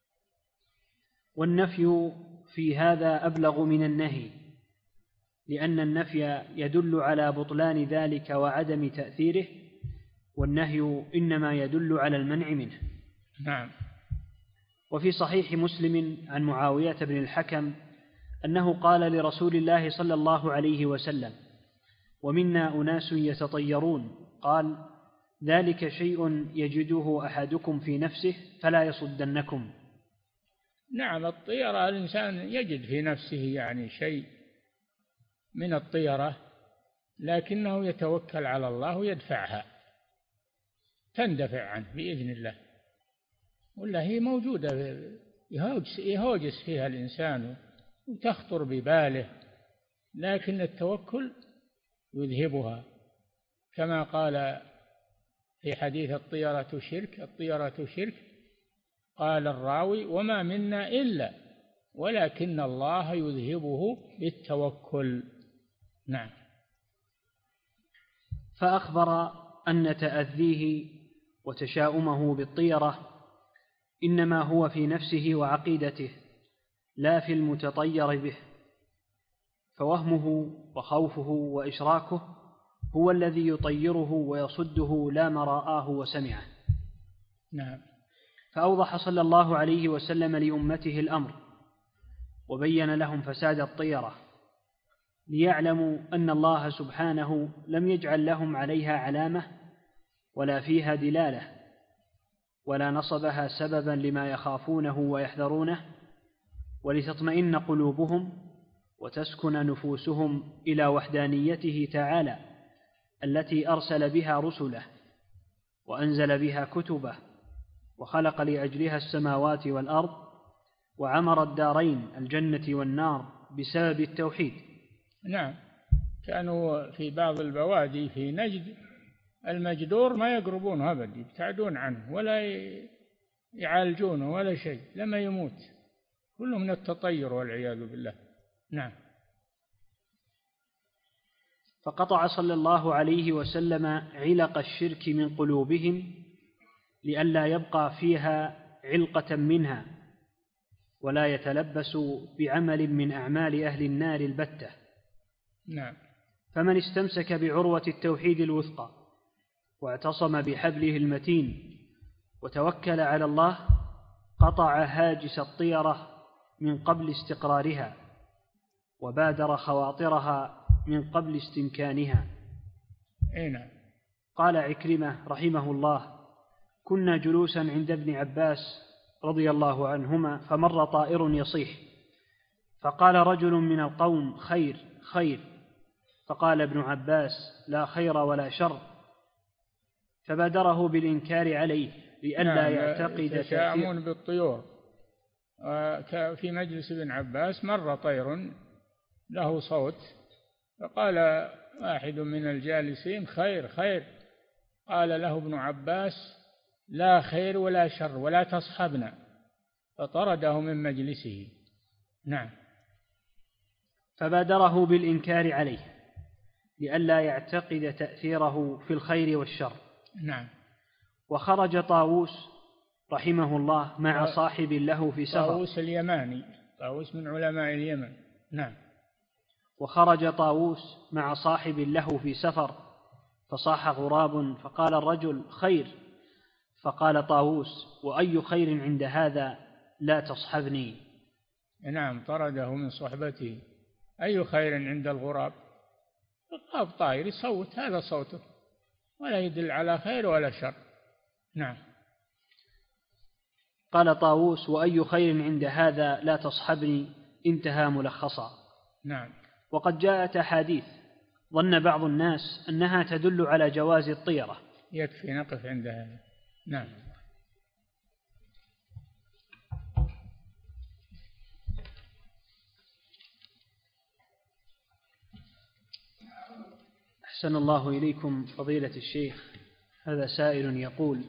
والنفي في هذا أبلغ من النهي، لأن النفي يدل على بطلان ذلك وعدم تأثيره، والنهي إنما يدل على المنع منه. نعم. وفي صحيح مسلم عن معاوية بن الحكم أنه قال لرسول الله صلى الله عليه وسلم: ومنا أناس يتطيرون، قال: ذلك شيء يجده أحدكم في نفسه فلا يصدنكم. نعم. الطيرة الإنسان يجد في نفسه يعني شيء من الطيرة، لكنه يتوكل على الله ويدفعها، تندفع عنه بإذن الله، ولا هي موجودة يهوجس فيها الإنسان وتخطر بباله، لكن التوكل يذهبها، كما قال في حديث الطيرة شرك، قال الراوي: وما منا إلا ولكن الله يذهبه بالتوكل. نعم. فأخبر أن تأذيه وتشاؤمه بالطيرة إنما هو في نفسه وعقيدته لا في المتطير به، فوهمه وخوفه وإشراكه هو الذي يطيره ويصده لا ما رآه وسمعه. نعم. فأوضح صلى الله عليه وسلم لأمته الأمر وبين لهم فساد الطيرة ليعلموا أن الله سبحانه لم يجعل لهم عليها علامة ولا فيها دلالة ولا نصبها سببا لما يخافونه ويحذرونه، ولتطمئن قلوبهم وتسكن نفوسهم إلى وحدانيته تعالى التي أرسل بها رسله وأنزل بها كتبه وخلق لأجلها السماوات والأرض وعمر الدارين الجنة والنار بسبب التوحيد. نعم. كانوا في بعض البوادي في نجد المجدور ما يقربونه أبدا، يبتعدون عنه ولا يعالجونه ولا شيء لما يموت، كله من التطير والعياذ بالله. نعم. فقطع صلى الله عليه وسلم علق الشرك من قلوبهم لئلا يبقى فيها علقة منها ولا يتلبس بعمل من أعمال أهل النار البتة. نعم. فمن استمسك بعروة التوحيد الوثقى واعتصم بحبله المتين وتوكل على الله قطع هاجس الطيرة من قبل استقرارها وبادر خواطرها من قبل استمكانها. نعم. قال عكرمة رحمه الله: كنا جلوسا عند ابن عباس رضي الله عنهما فمر طائر يصيح، فقال رجل من القوم: خير خير. فقال ابن عباس: لا خير ولا شر. فبادره بالإنكار عليه لئلا يعتقد يتشاءمون بالطيور. في مجلس ابن عباس مر طير له صوت، فقال واحد من الجالسين: خير خير. قال له ابن عباس: لا خير ولا شر ولا تصحبنا، فطرده من مجلسه. نعم. فبادره بالإنكار عليه لئلا يعتقد تأثيره في الخير والشر. نعم. وخرج طاووس رحمه الله مع صاحب له في سفر. طاووس اليماني، طاووس من علماء اليمن. نعم. وخرج طاووس مع صاحب له في سفر فصاح غراب، فقال الرجل: خير. فقال طاووس: وأي خير عند هذا، لا تصحبني. نعم. طرده من صحبته. أي خير عند الغراب؟ الغراب طائر يصوت، هذا صوته ولا يدل على خير ولا شر. نعم. قال طاووس: وأي خير عند هذا، لا تصحبني. انتهى ملخصا. نعم. وقد جاءت أحاديث ظن بعض الناس أنها تدل على جواز الطيرة. يكفي نقف عند هذا. نعم. أحسن الله إليكم فضيلة الشيخ. هذا سائل يقول: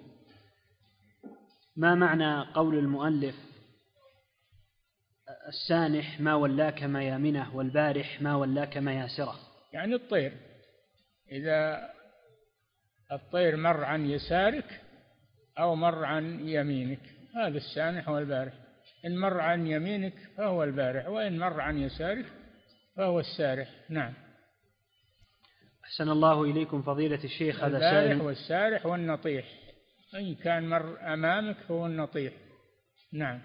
ما معنى قول المؤلف: السانح ما ولاك ميامنه والبارح ما ولاك مياسره؟ يعني الطير، إذا الطير مر عن يسارك أو مر عن يمينك هذا السانح والبارح. إن مر عن يمينك فهو البارح، وإن مر عن يسارك فهو السارح. نعم. أحسن الله إليكم فضيلة الشيخ. هذا البارح والسارح والنطيح، إن كان مر أمامك فهو النطيح. نعم.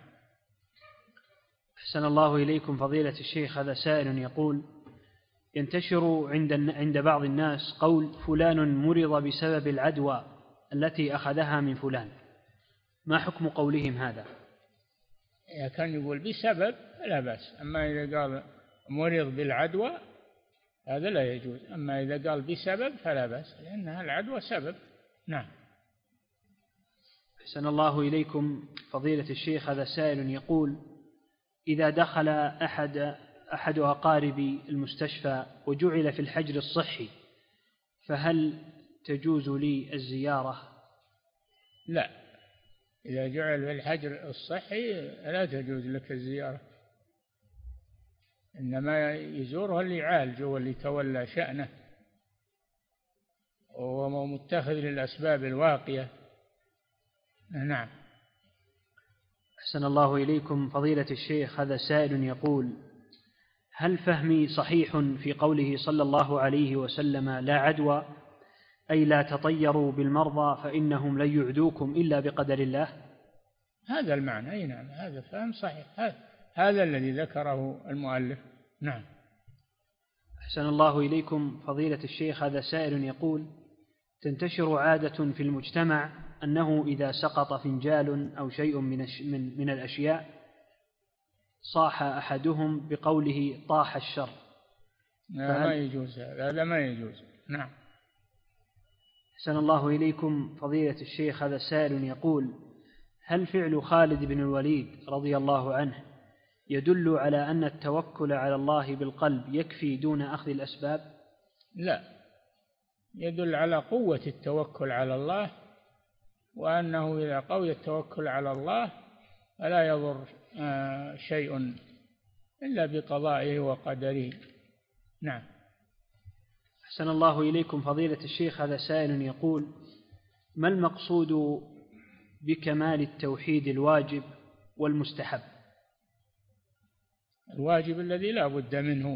أحسن الله إليكم فضيلة الشيخ. هذا سائل يقول: ينتشر عند بعض الناس قول فلان مرض بسبب العدوى التي أخذها من فلان، ما حكم قولهم هذا؟ إذا كان يقول بسبب لا بأس، أما إذا قال مرض بالعدوى هذا لا يجوز، أما إذا قال بسبب فلا بأس، لأنها العدوى سبب. نعم. أحسن الله إليكم فضيلة الشيخ. هذا سائل يقول: إذا دخل أحد أقارب المستشفى وجعل في الحجر الصحي فهل تجوز لي الزيارة؟ لا، إذا جعل في الحجر الصحي لا تجوز لك الزيارة، إنما يزوره اللي يعالجه واللي تولى شأنه، متخذ للأسباب الواقية. نعم. أحسن الله إليكم فضيلة الشيخ، هذا سائل يقول: هل فهمي صحيح في قوله صلى الله عليه وسلم لا عدوى، أي لا تطيروا بالمرضى فإنهم لن يعدوكم إلا بقدر الله؟ هذا المعنى. أي نعم، هذا فهم صحيح، هذا الذي ذكره المؤلف. نعم. أحسن الله إليكم فضيلة الشيخ، هذا سائل يقول: تنتشر عادة في المجتمع أنه إذا سقط فنجال أو شيء من الأشياء صاح أحدهم بقوله طاح الشر. ما يجوز هذا، ما يجوز. نعم. أحسن الله إليكم فضيلة الشيخ، هذا سائل يقول: هل فعل خالد بن الوليد رضي الله عنه يدل على أن التوكل على الله بالقلب يكفي دون أخذ الأسباب؟ لا، يدل على قوة التوكل على الله، وأنه إذا قوي التوكل على الله فلا يضر شيء إلا بقضائه وقدره. نعم. أحسن الله إليكم فضيلة الشيخ، هذا سائل يقول: ما المقصود بكمال التوحيد الواجب والمستحب؟ الواجب الذي لا بد منه،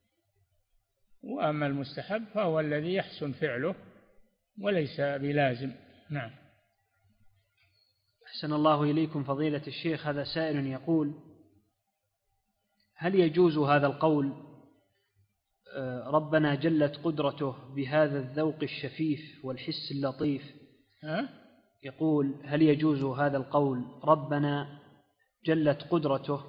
وأما المستحب فهو الذي يحسن فعله وليس بلازم. نعم. أحسن الله إليكم فضيلة الشيخ، هذا سائل يقول: هل يجوز هذا القول ربنا جلت قدرته بهذا الذوق الشفيف والحس اللطيف؟ يقول: هل يجوز هذا القول ربنا جلت قدرته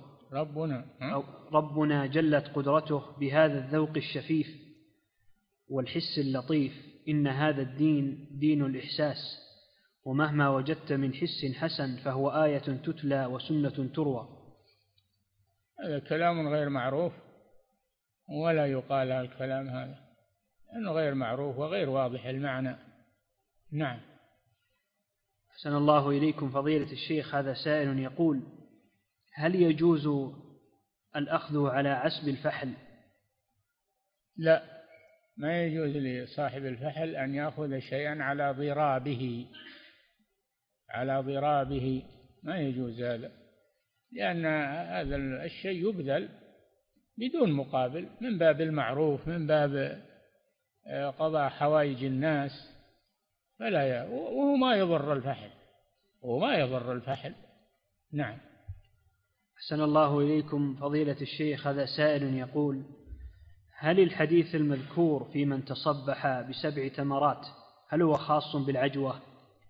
ربنا جلت قدرته بهذا الذوق الشفيف والحس اللطيف، إن هذا الدين دين الإحساس، ومهما وجدت من حس حسن فهو آية تتلى وسنة تروى؟ هذا كلام غير معروف، ولا يقال الكلام هذا لأنه غير معروف وغير واضح المعنى. نعم. أحسن الله إليكم فضيلة الشيخ، هذا سائل يقول: هل يجوز الأخذ على عسب الفحل؟ لا، ما يجوز لصاحب الفحل أن يأخذ شيئا على ضرابه، ما يجوز هذا، لأن هذا الشيء يبذل بدون مقابل، من باب المعروف، من باب قضاء حوائج الناس، وهو ما يضر الفحل. نعم. أحسن الله إليكم فضيلة الشيخ، هذا سائل يقول: هل الحديث المذكور في من تصبح ب7 تمرات هل هو خاص بالعجوة؟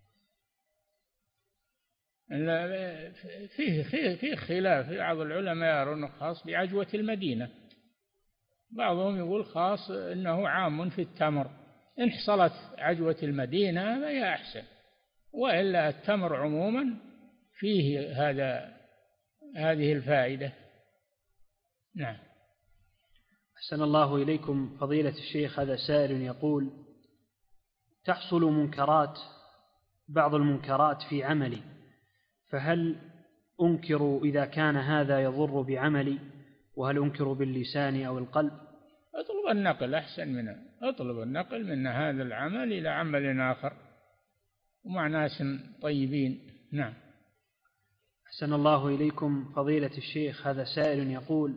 فيه خلاف، بعض العلماء يرون خاص بعجوة المدينة، بعضهم يقول خاص إنه عام في التمر، إن حصلت عجوة المدينة فهي أحسن، وإلا التمر عموما فيه هذه الفائدة. نعم. أحسن الله إليكم فضيلة الشيخ، هذا سائل يقول: تحصل بعض المنكرات في عملي، فهل أنكر إذا كان هذا يضر بعملي، وهل أنكر باللسان أو القلب؟ اطلب النقل أحسن اطلب النقل من هذا العمل إلى عمل آخر ومع ناس طيبين. نعم. أحسن الله إليكم فضيلة الشيخ، هذا سائل يقول: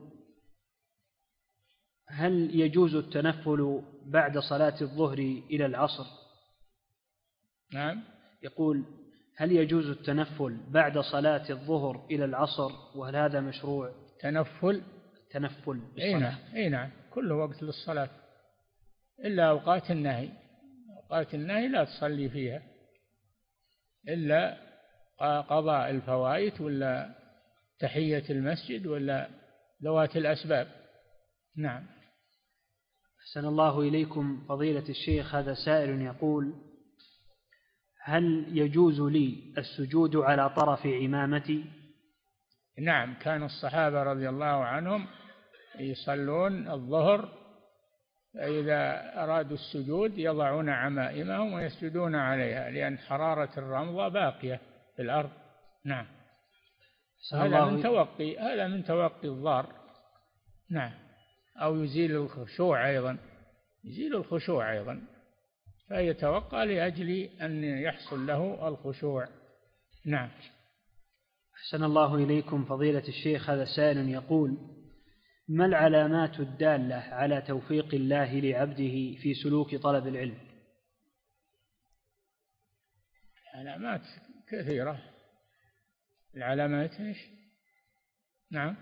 هل يجوز التنفل بعد صلاة الظهر إلى العصر؟ نعم. يقول: هل يجوز التنفل بعد صلاة الظهر إلى العصر، وهل هذا مشروع؟ تنفل بالصلاة؟ أي نعم، كل وقت للصلاة إلا أوقات النهي. أوقات النهي لا تصلي فيها إلا قضاء الفوائت ولا تحية المسجد ولا ذوات الأسباب. نعم. أحسن الله إليكم فضيلة الشيخ، هذا سائل يقول: هل يجوز لي السجود على طرف عمامتي؟ نعم، كان الصحابة رضي الله عنهم يصلون الظهر، فإذا أرادوا السجود يضعون عمائمهم ويسجدون عليها، لأن حرارة الرمضة باقية في الأرض. نعم. هذا من توقي الضار. نعم. أو يزيل الخشوع أيضا، فيتوقى لأجل أن يحصل له الخشوع. نعم. أحسن الله إليكم فضيلة الشيخ، هذا سائل يقول: ما العلامات الدالة على توفيق الله لعبده في سلوك طلب العلم؟ علامات كثيرة. العلامات إيش؟ نعم.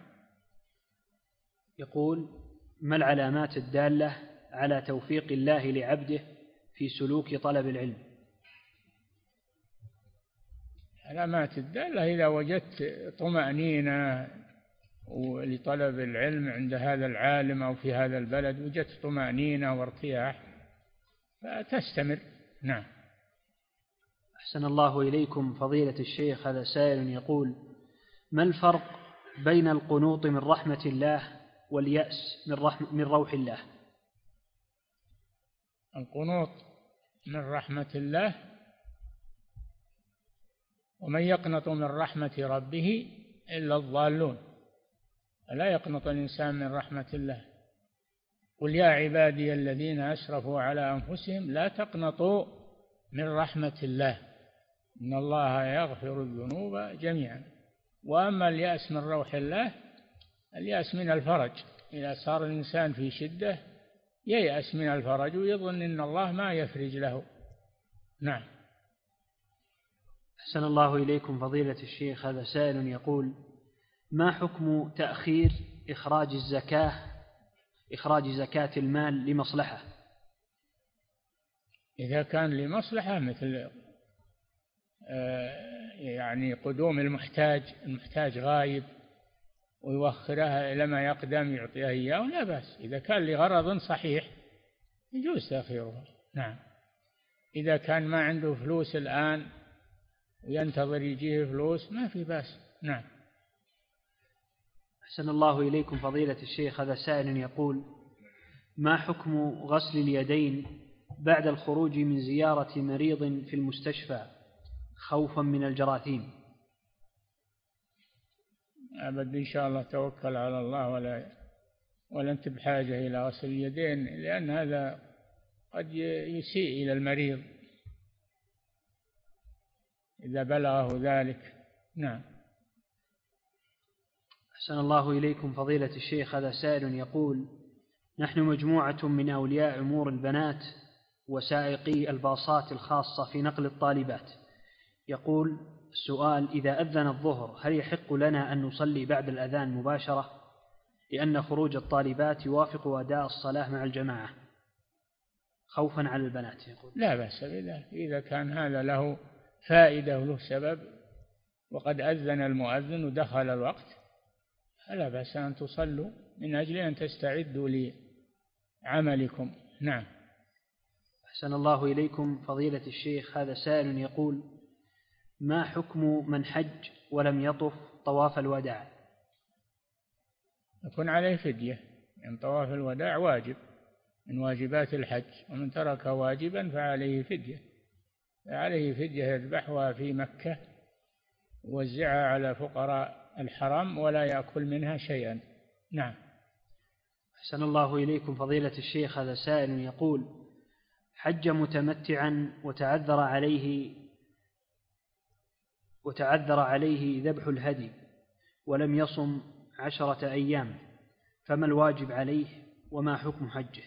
يقول: ما العلامات الدالة على توفيق الله لعبده في سلوك طلب العلم؟ علامات الدالة إذا وجدت طمأنينة ولطلب العلم عند هذا العالم أو في هذا البلد، وجدت طمأنينة وارتياح فتستمر. نعم. أحسن الله إليكم فضيلة الشيخ، هذا سائل يقول: ما الفرق بين القنوط من رحمة الله واليأس من روح الله؟ القنوط من رحمة الله: ومن يقنط من رحمة ربه إلا الضالون. لا يقنط الإنسان من رحمة الله. قل يا عبادي الذين أسرفوا على أنفسهم لا تقنطوا من رحمة الله إن الله يغفر الذنوب جميعا. وأما اليأس من روح الله، اليأس من الفرج. إذا صار الإنسان في شدة ييأس من الفرج ويظن أن الله ما يفرج له. نعم. أحسن الله إليكم فضيلة الشيخ، هذا سائل يقول: ما حكم تأخير إخراج زكاة المال لمصلحة؟ إذا كان لمصلحة مثل يعني قدوم المحتاج غايب ويوخرها إلى ما يقدم يعطيها إياه لا بأس. إذا كان لغرض صحيح يجوز تأخيرها. نعم. إذا كان ما عنده فلوس الآن وينتظر يجيه فلوس ما في بأس. نعم. أحسن الله إليكم فضيلة الشيخ، هذا سائل يقول: ما حكم غسل اليدين بعد الخروج من زيارة مريض في المستشفى خوفا من الجراثيم؟ أبد، إن شاء الله توكل على الله ولا أنت بحاجة إلى غسل اليدين، لأن هذا قد يسيء إلى المريض إذا بلغه ذلك. نعم. أحسن الله إليكم فضيلة الشيخ، هذا سائل يقول: نحن مجموعة من أولياء أمور البنات وسائقي الباصات الخاصة في نقل الطالبات. يقول السؤال: إذا أذن الظهر هل يحق لنا أن نصلي بعد الأذان مباشرة، لأن خروج الطالبات يوافق أداء الصلاة مع الجماعة خوفا على البنات؟ يقول لا بأس بذلك إذا كان هذا له فائدة وله سبب وقد أذن المؤذن ودخل الوقت، فلا بأس أن تصلوا من أجل أن تستعدوا لعملكم. نعم. أحسن الله إليكم فضيلة الشيخ، هذا سائل يقول: ما حكم من حج ولم يطف طواف الوداع؟ يكون عليه فدية، يعني طواف الوداع واجب من واجبات الحج، ومن ترك واجبا فعليه فدية. عليه فدية يذبحها في مكة ووزعها على فقراء الحرم ولا يأكل منها شيئا. نعم. أحسن الله إليكم فضيلة الشيخ، هذا سائل يقول: حج متمتعا وتعذر عليه ذبح الهدي ولم يصم 10 أيام، فما الواجب عليه وما حكم حجه؟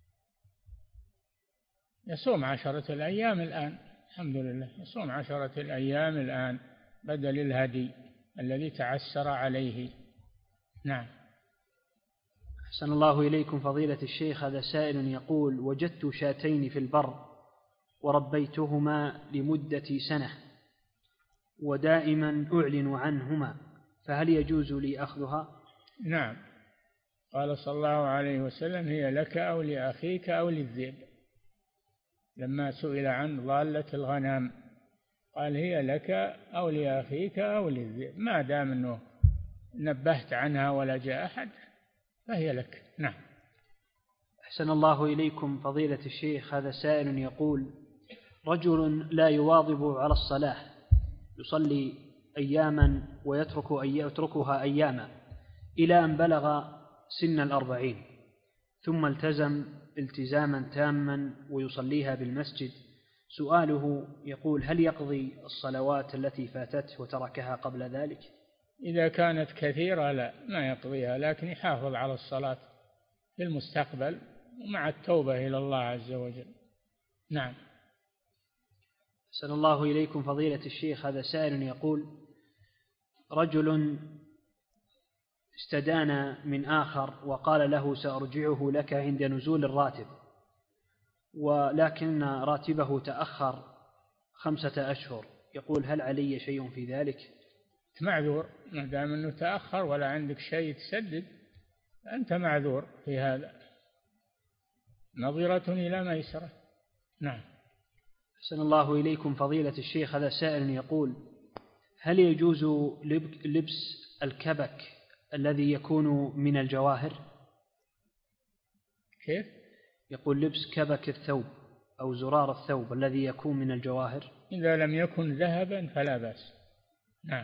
يصوم 10 الأيام الآن، الحمد لله، يصوم 10 الأيام الآن بدل الهدي الذي تعسر عليه. نعم. أحسن الله إليكم فضيلة الشيخ، هذا سائل يقول: وجدت شاتين في البر وربيتهما لمدة سنة ودائما أعلن عنهما، فهل يجوز لي أخذها؟ نعم. قال صلى الله عليه وسلم: هي لك أو لأخيك أو للذئب. لما سئل عن ضالة الغنم قال: هي لك أو لأخيك أو للذئب، ما دام أنه نبهت عنها ولا جاء أحد فهي لك. نعم. أحسن الله إليكم فضيلة الشيخ، هذا سائل يقول: رجل لا يواظب على الصلاة، يصلي أياما ويتركها أياما إلى أن بلغ سن 40، ثم التزم التزاما تاما ويصليها بالمسجد. سؤاله يقول: هل يقضي الصلوات التي فاتته وتركها قبل ذلك؟ إذا كانت كثيرة لا، ما يقضيها، لكن يحافظ على الصلاة في المستقبل ومع التوبة إلى الله عز وجل. نعم. أحسن الله إليكم فضيلة الشيخ، هذا سائل يقول: رجل استدان من آخر وقال له: سأرجعه لك عند نزول الراتب، ولكن راتبه تأخر 5 أشهر، يقول: هل علي شيء في ذلك؟ معذور، ما دام أنه تأخر ولا عندك شيء تسدد أنت معذور في هذا، نظرة إلى ميسرة. نعم. أحسن الله إليكم فضيلة الشيخ، هذا سائل يقول: هل يجوز لبس الكبك الذي يكون من الجواهر؟ كيف؟ يقول: لبس كبك الثوب أو زرار الثوب الذي يكون من الجواهر. إذا لم يكن ذهبا فلا بأس. نعم.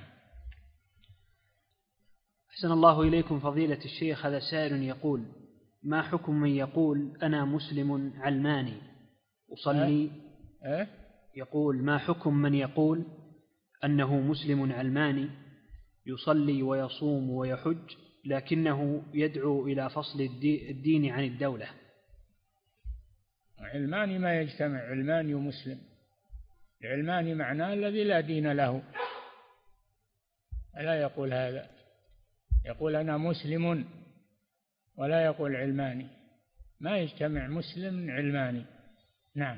أحسن الله إليكم فضيلة الشيخ، هذا سائل يقول: ما حكم من يقول أنا مسلم علماني أصلي؟ يقول: ما حكم من يقول أنه مسلم علماني يصلي ويصوم ويحج لكنه يدعو إلى فصل الدين عن الدولة؟ علماني ما يجتمع علماني ومسلم. العلماني معناه الذي لا دين له، لا يقول هذا، يقول أنا مسلم ولا يقول علماني، ما يجتمع مسلم علماني. نعم.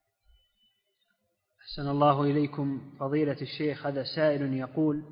أحسن الله إليكم فضيلة الشيخ، هذا سائل يقول: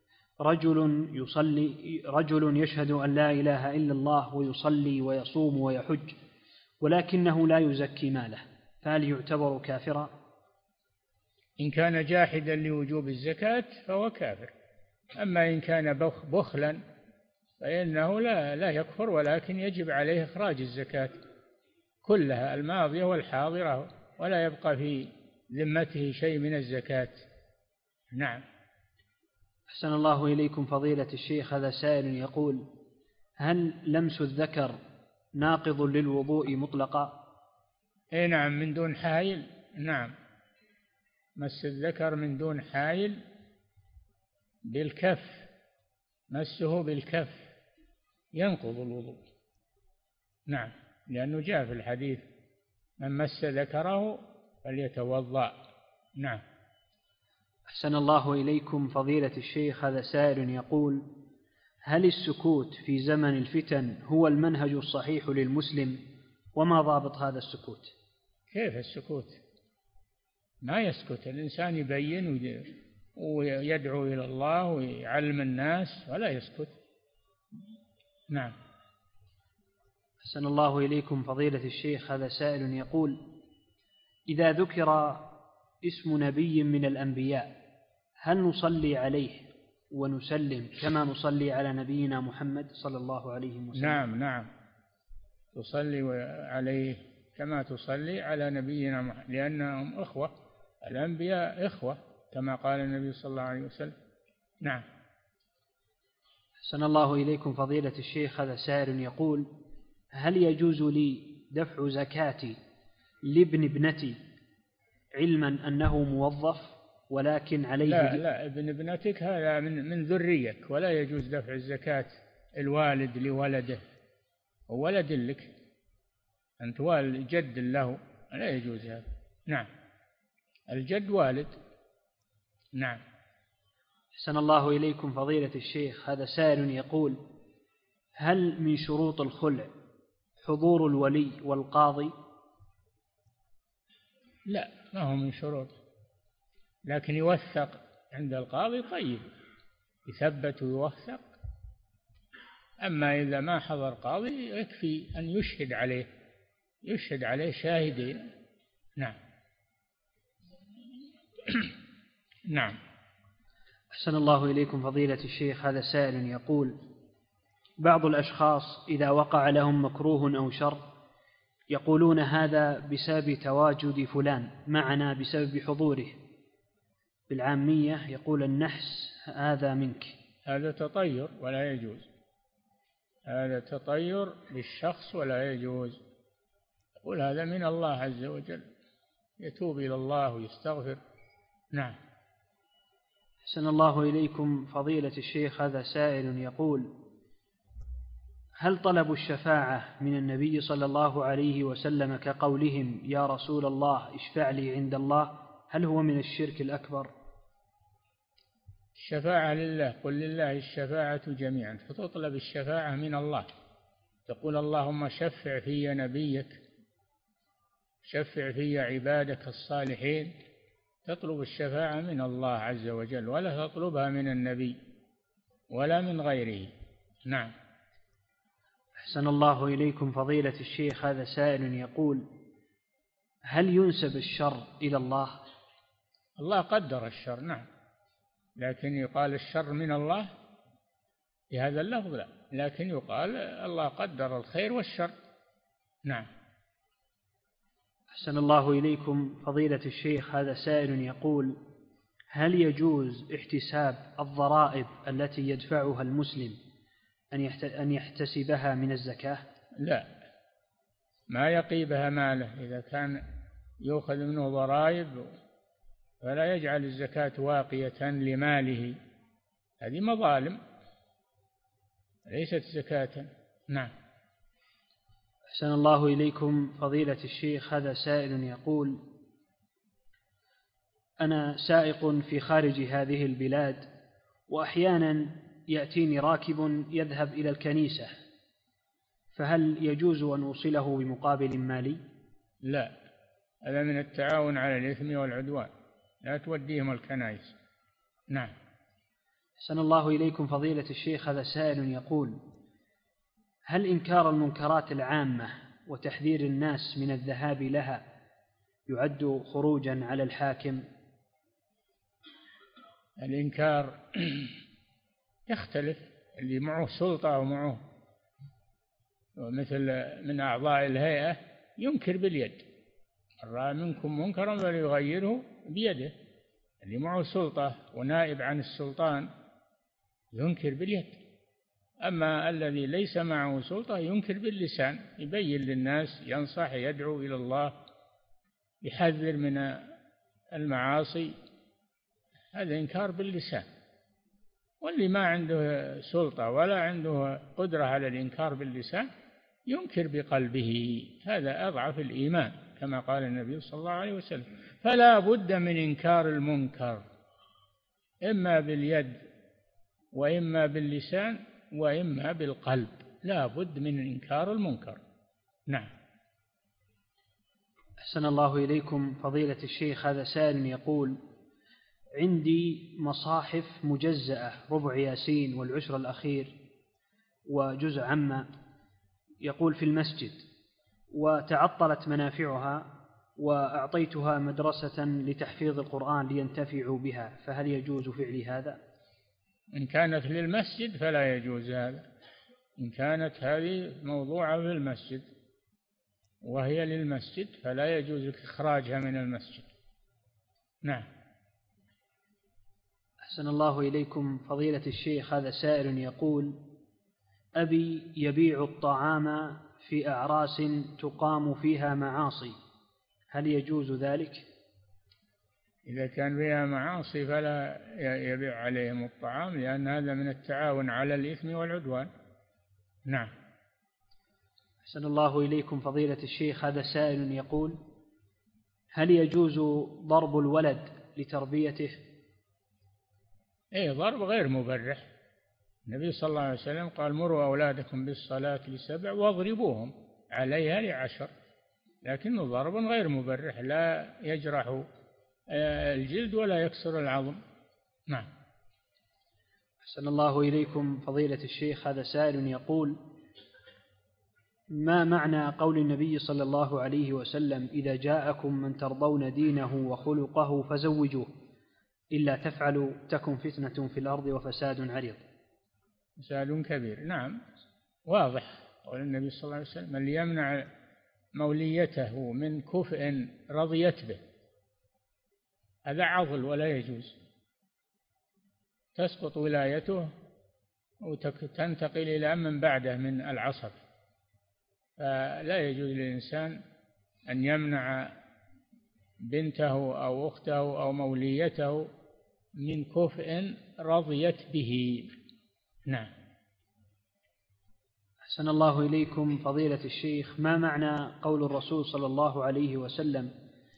رجل يشهد أن لا إله إلا الله ويصلي ويصوم ويحج ولكنه لا يزكي ماله، فهل يعتبر كافرا؟ إن كان جاحدا لوجوب الزكاة فهو كافر، أما إن كان بخلا فإنه لا يكفر، ولكن يجب عليه إخراج الزكاة كلها الماضية والحاضرة، ولا يبقى في ذمته شيء من الزكاة. نعم. أحسن الله إليكم فضيلة الشيخ، هذا سائل يقول: هل لمس الذكر ناقض للوضوء مطلقا؟ إيه نعم، من دون حائل. نعم، مس الذكر من دون حائل بالكف، مسه بالكف ينقض الوضوء. نعم، لأنه جاء في الحديث: من مس ذكره فليتوضأ. نعم. أحسن الله إليكم فضيلة الشيخ، هذا سائل يقول: هل السكوت في زمن الفتن هو المنهج الصحيح للمسلم؟ وما ضابط هذا السكوت؟ كيف السكوت؟ ما يسكت الإنسان، يبين ويدعو إلى الله ويعلم الناس ولا يسكت. نعم. أحسن الله إليكم فضيلة الشيخ، هذا سائل يقول: إذا ذكر اسم نبي من الأنبياء هل نصلي عليه ونسلم كما نصلي على نبينا محمد صلى الله عليه وسلم؟ نعم، تصلي عليه كما تصلي على نبينا محمد، لأنهم إخوة، الأنبياء إخوة كما قال النبي صلى الله عليه وسلم. نعم. أحسن الله إليكم فضيلة الشيخ، هذا سائل يقول: هل يجوز لي دفع زكاتي لابن ابنتي علما أنه موظف ولكن عليه؟ لا، ابن ابنتك هذا من ذريك، ولا يجوز دفع الزكاة الوالد لولده، وولد لك أنت والد جد له، لا يجوز هذا. نعم، الجد والد. نعم. أحسن الله إليكم فضيلة الشيخ، هذا سائل يقول: هل من شروط الخلع حضور الولي والقاضي؟ لا، ما هو من شروط، لكن يوثق عند القاضي طيب، يثبت ويوثق. أما إذا ما حضر قاضي يكفي أن يشهد عليه شاهدين. نعم. نعم. أحسن الله إليكم فضيلة الشيخ، هذا سائل يقول: بعض الأشخاص إذا وقع لهم مكروه أو شر يقولون هذا بسبب تواجد فلان معنا بسبب حضوره، بالعامية يقول النحس هذا منك. هذا تطير ولا يجوز، هذا تطير بالشخص ولا يجوز. يقول هذا من الله عز وجل، يتوب إلى الله ويستغفر. نعم. أحسن الله إليكم فضيلة الشيخ، هذا سائل يقول: هل طلب الشفاعة من النبي صلى الله عليه وسلم كقولهم يا رسول الله اشفع لي عند الله، هل هو من الشرك الأكبر؟ الشفاعة لله، قل لله الشفاعة جميعا، فتطلب الشفاعة من الله، تقول اللهم شفع في نبيك، شفع في عبادك الصالحين، تطلب الشفاعة من الله عز وجل، ولا تطلبها من النبي ولا من غيره. نعم. أحسن الله إليكم فضيلة الشيخ، هذا سائل يقول: هل ينسب الشر إلى الله؟ الله قدر الشر، نعم، لكن يقال الشر من الله بهذا اللفظ لا، لكن يقال الله قدر الخير والشر. نعم. أحسن الله إليكم فضيلة الشيخ، هذا سائل يقول: هل يجوز احتساب الضرائب التي يدفعها المسلم أن يحتسبها من الزكاة؟ لا، ما يقيبها ماله، إذا كان يؤخذ منه ضرائب فلا يجعل الزكاة واقية لماله، هذه مظالم ليست زكاة. نعم. أحسن الله إليكم فضيلة الشيخ، هذا سائل يقول: أنا سائق في خارج هذه البلاد، وأحيانا يأتيني راكب يذهب إلى الكنيسة، فهل يجوز أن أوصله بمقابل مالي؟ لا، هذا من التعاون على الإثم والعدوان، لا توديهم الكنائس. نعم. أحسن الله إليكم فضيلة الشيخ، هذا سائل يقول: هل إنكار المنكرات العامة وتحذير الناس من الذهاب لها يعد خروجا على الحاكم؟ الإنكار يختلف، اللي معه سلطة ومعه مثل من أعضاء الهيئة ينكر باليد، رأى منكم منكرا فليغيره بيده، اللي معه سلطة ونائب عن السلطان ينكر باليد. أما الذي ليس معه سلطة ينكر باللسان، يبين للناس، ينصح، يدعو إلى الله، يحذر من المعاصي، هذا إنكار باللسان. واللي ما عنده سلطة ولا عنده قدرة على الإنكار باللسان ينكر بقلبه، هذا أضعف الإيمان كما قال النبي صلى الله عليه وسلم. فلا بد من إنكار المنكر، إما باليد وإما باللسان وإما بالقلب، لا بد من إنكار المنكر. نعم. أحسن الله إليكم فضيلة الشيخ، هذا سائل يقول: عندي مصاحف مجزأة ربع ياسين والعشر الأخير وجزء عما، يقول في المسجد، وتعطلت منافعها وأعطيتها مدرسة لتحفيظ القرآن لينتفعوا بها، فهل يجوز فعل هذا؟ إن كانت للمسجد فلا يجوز هذا، إن كانت هذه موضوعة في المسجد وهي للمسجد فلا يجوز إخراجها من المسجد. نعم. أحسن الله إليكم فضيلة الشيخ، هذا سائل يقول: أبي يبيع الطعام في أعراس تقام فيها معاصي، هل يجوز ذلك؟ إذا كان فيها معاصي فلا يبيع عليهم الطعام، لأن هذا من التعاون على الإثم والعدوان. نعم. أحسن الله إليكم فضيلة الشيخ، هذا سائل يقول: هل يجوز ضرب الولد لتربيته؟ إيه، ضرب غير مبرح. النبي صلى الله عليه وسلم قال: مروا أولادكم بالصلاة ل7 واضربوهم عليها ل10، لكنه ضرب غير مبرح، لا يجرح الجلد ولا يكسر العظم. نعم. أحسن الله إليكم فضيلة الشيخ، هذا سائل يقول: ما معنى قول النبي صلى الله عليه وسلم: إذا جاءكم من ترضون دينه وخلقه فزوجوه، إلا تفعلوا تكن فتنة في الأرض وفساد عريض؟ فساد كبير. نعم، واضح قول النبي صلى الله عليه وسلم: من يمنع موليته من كفء رضيت به، هذا عضل ولا يجوز، تسقط ولايته وتنتقل إلى من بعده من العصب. فلا يجوز للإنسان أن يمنع بنته أو أخته أو موليته من كفء رضيت به. نعم. أحسن الله إليكم فضيلة الشيخ، ما معنى قول الرسول صلى الله عليه وسلم: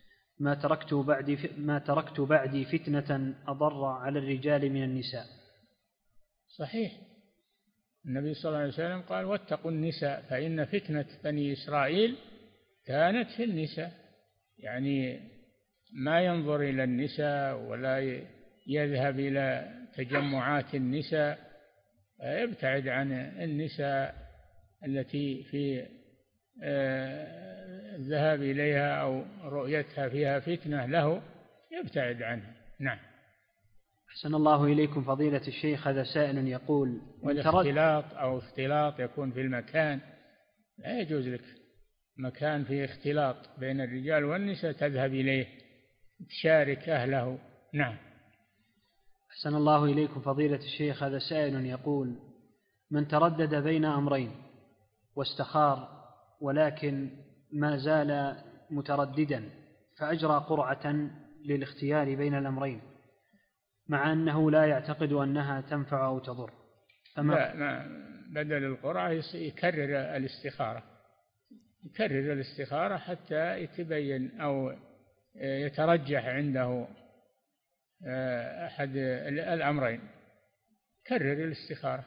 ما تركت بعدي فتنة أضر على الرجال من النساء؟ صحيح، النبي صلى الله عليه وسلم قال: واتقوا النساء فإن فتنة بني إسرائيل كانت في النساء. يعني ما ينظر إلى النساء ولا يذهب إلى تجمعات النساء، يبتعد عن النساء التي في الذهاب إليها أو رؤيتها فيها فتنة له، يبتعد عنها. نعم. أحسن الله إليكم فضيلة الشيخ، هذا سائل يقول: والاختلاط أو اختلاط يكون في المكان، لا يجوز لك مكان فيه اختلاط بين الرجال والنساء تذهب إليه تشارك أهله. نعم. أحسن الله إليكم فضيلة الشيخ، هذا سائل يقول: من تردد بين أمرين واستخار ولكن ما زال مترددا، فأجرى قرعة للاختيار بين الأمرين مع أنه لا يعتقد أنها تنفع أو تضر، لا، بدل القرعة يكرر الاستخارة حتى يتبين أو يترجح عنده أحد الأمرين. كرر الاستخارة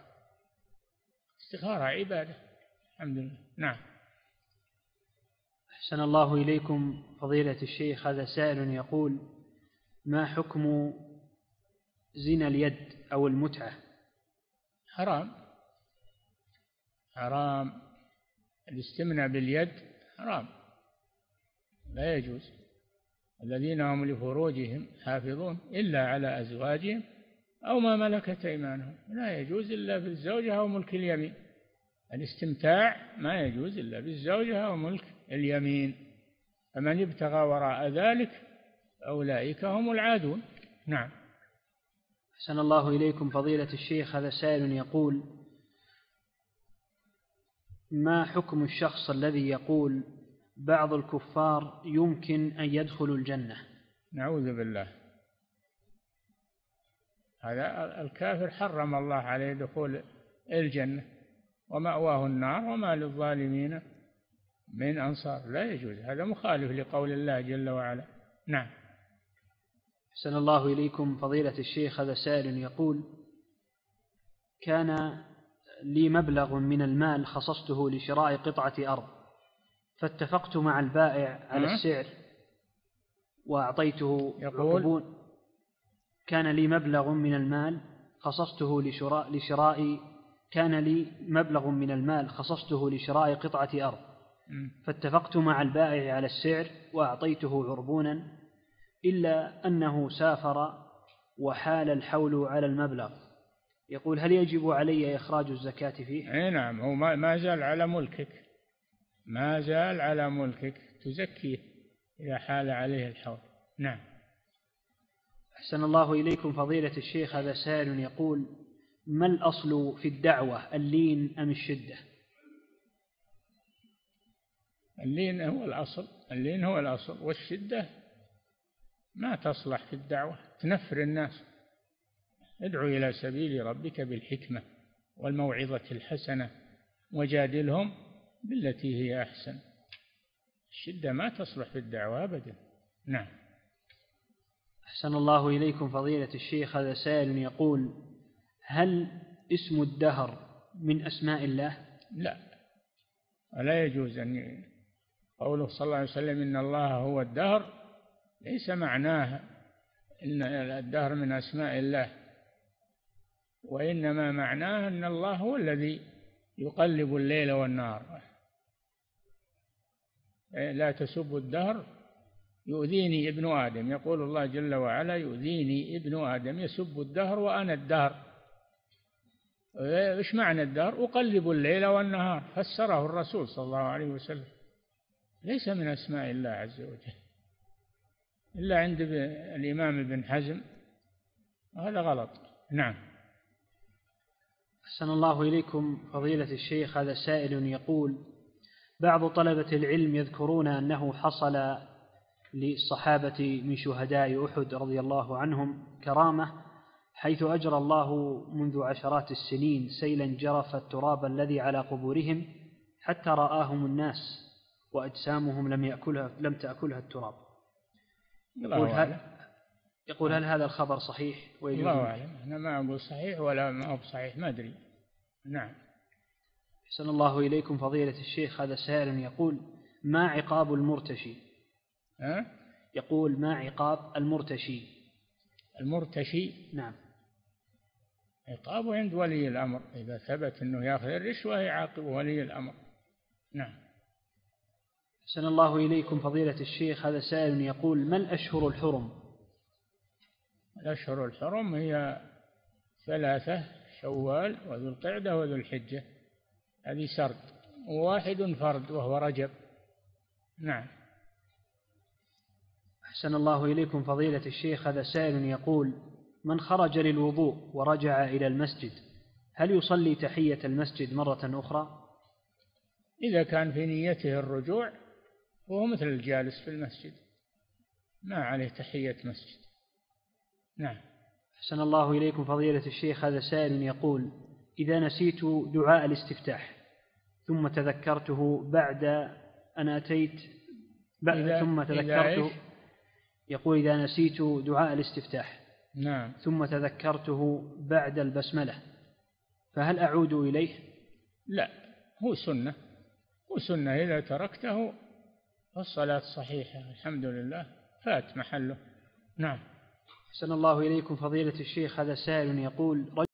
عبادة. الحمد لله. نعم. أحسن الله إليكم فضيلة الشيخ، هذا سائل يقول: ما حكم زنا اليد أو المتعة؟ حرام الاستمناء باليد، حرام، لا يجوز. الذين هم لفروجهم حافظون إلا على أزواجهم أو ما ملكت أيمانهم، لا يجوز إلا بالزوجة أو ملك اليمين. الاستمتاع ما يجوز إلا بالزوجة أو ملك اليمين، فمن ابتغى وراء ذلك أولئك هم العادون. نعم. أحسن الله إليكم فضيلة الشيخ، هذا سائل يقول: ما حكم الشخص الذي يقول بعض الكفار يمكن أن يدخلوا الجنة؟ نعوذ بالله، هذا الكافر حرم الله عليه دخول الجنة ومأواه النار وما للظالمين من أنصار. لا يجوز، هذا مخالف لقول الله جل وعلا. نعم. أحسن الله إليكم فضيلة الشيخ، هذا سائل يقول: كان لي مبلغ من المال خصصته لشراء قطعة أرض، فاتفقت مع البائع على السعر وأعطيته عربون. كان لي مبلغ من المال خصصته لشراء قطعة أرض، فاتفقت مع البائع على السعر وأعطيته عربونا، إلا أنه سافر وحال الحول على المبلغ. يقول: هل يجب علي إخراج الزكاة فيه؟ نعم، هو ما زال على ملكك، تزكيه إذا حال عليه الحول. نعم. أحسن الله إليكم فضيلة الشيخ، هذا سائل يقول: ما الأصل في الدعوة، اللين أم الشدة؟ اللين هو الأصل، والشدة ما تصلح في الدعوة، تنفر الناس. ادعو إلى سبيل ربك بالحكمة والموعظة الحسنة وجادلهم بالتي هي أحسن. الشدة ما تصلح في الدعوة أبدا. نعم. أحسن الله إليكم فضيلة الشيخ، هذا سائل يقول: هل اسم الدهر من أسماء الله؟ لا، ولا يجوز أن قوله صلى الله عليه وسلم إن الله هو الدهر ليس معناه إن الدهر من أسماء الله، وإنما معناه أن الله هو الذي يقلب الليل والنهار. لا تسبوا الدهر يؤذيني ابن آدم، يقول الله جل وعلا: يؤذيني ابن آدم يسب الدهر وأنا الدهر. إيش معنى الدهر؟ أقلب الليل والنهار، فسره الرسول صلى الله عليه وسلم. ليس من أسماء الله عز وجل إلا عند الإمام ابن حزم، وهذا غلط. نعم. أحسن الله إليكم فضيلة الشيخ. هذا سائل يقول: بعض طلبة العلم يذكرون أنه حصل للصحابة من شهداء أحد رضي الله عنهم كرامة، حيث أجرى الله منذ عشرات السنين سيلا جرف التراب الذي على قبورهم حتى رآهم الناس وأجسامهم لم تأكلها التراب. يقول هل هذا الخبر صحيح؟ الله أعلم، أنا ما أقول صحيح ولا ما هو صحيح، ما أدري. نعم. أحسن الله إليكم فضيلة الشيخ. هذا سائل يقول: ما عقاب المرتشي؟ يقول: ما عقاب المرتشي؟ المرتشي نعم. عقابه عند ولي الأمر، إذا ثبت أنه يأخذ الرشوة يعاقب ولي الأمر. نعم. أحسن الله إليكم فضيلة الشيخ. هذا سائل يقول: ما الأشهر الحرم؟ الأشهر الحرم هي 3: شوال وذو القعدة وذو الحجة، هذه سرد، وواحد فرد وهو رجب. نعم. أحسن الله إليكم فضيلة الشيخ. هذا سائل يقول: من خرج للوضوء ورجع إلى المسجد هل يصلي تحية المسجد مرة أخرى؟ إذا كان في نيته الرجوع وهو مثل الجالس في المسجد، ما عليه تحية مسجد. نعم. أحسن الله إليكم فضيلة الشيخ. هذا سائل يقول: إذا نسيت دعاء الاستفتاح ثم تذكرته بعد أن أتيت ثم تذكرته، يقول: إذا نسيت دعاء الاستفتاح نعم ثم تذكرته بعد البسملة فهل أعود إليه؟ لا، هو سنة إذا تركته فالصلاة صحيحة الحمد لله، فات محله. نعم. أحسن الله إليكم فضيلة الشيخ. هذا سائل يقول: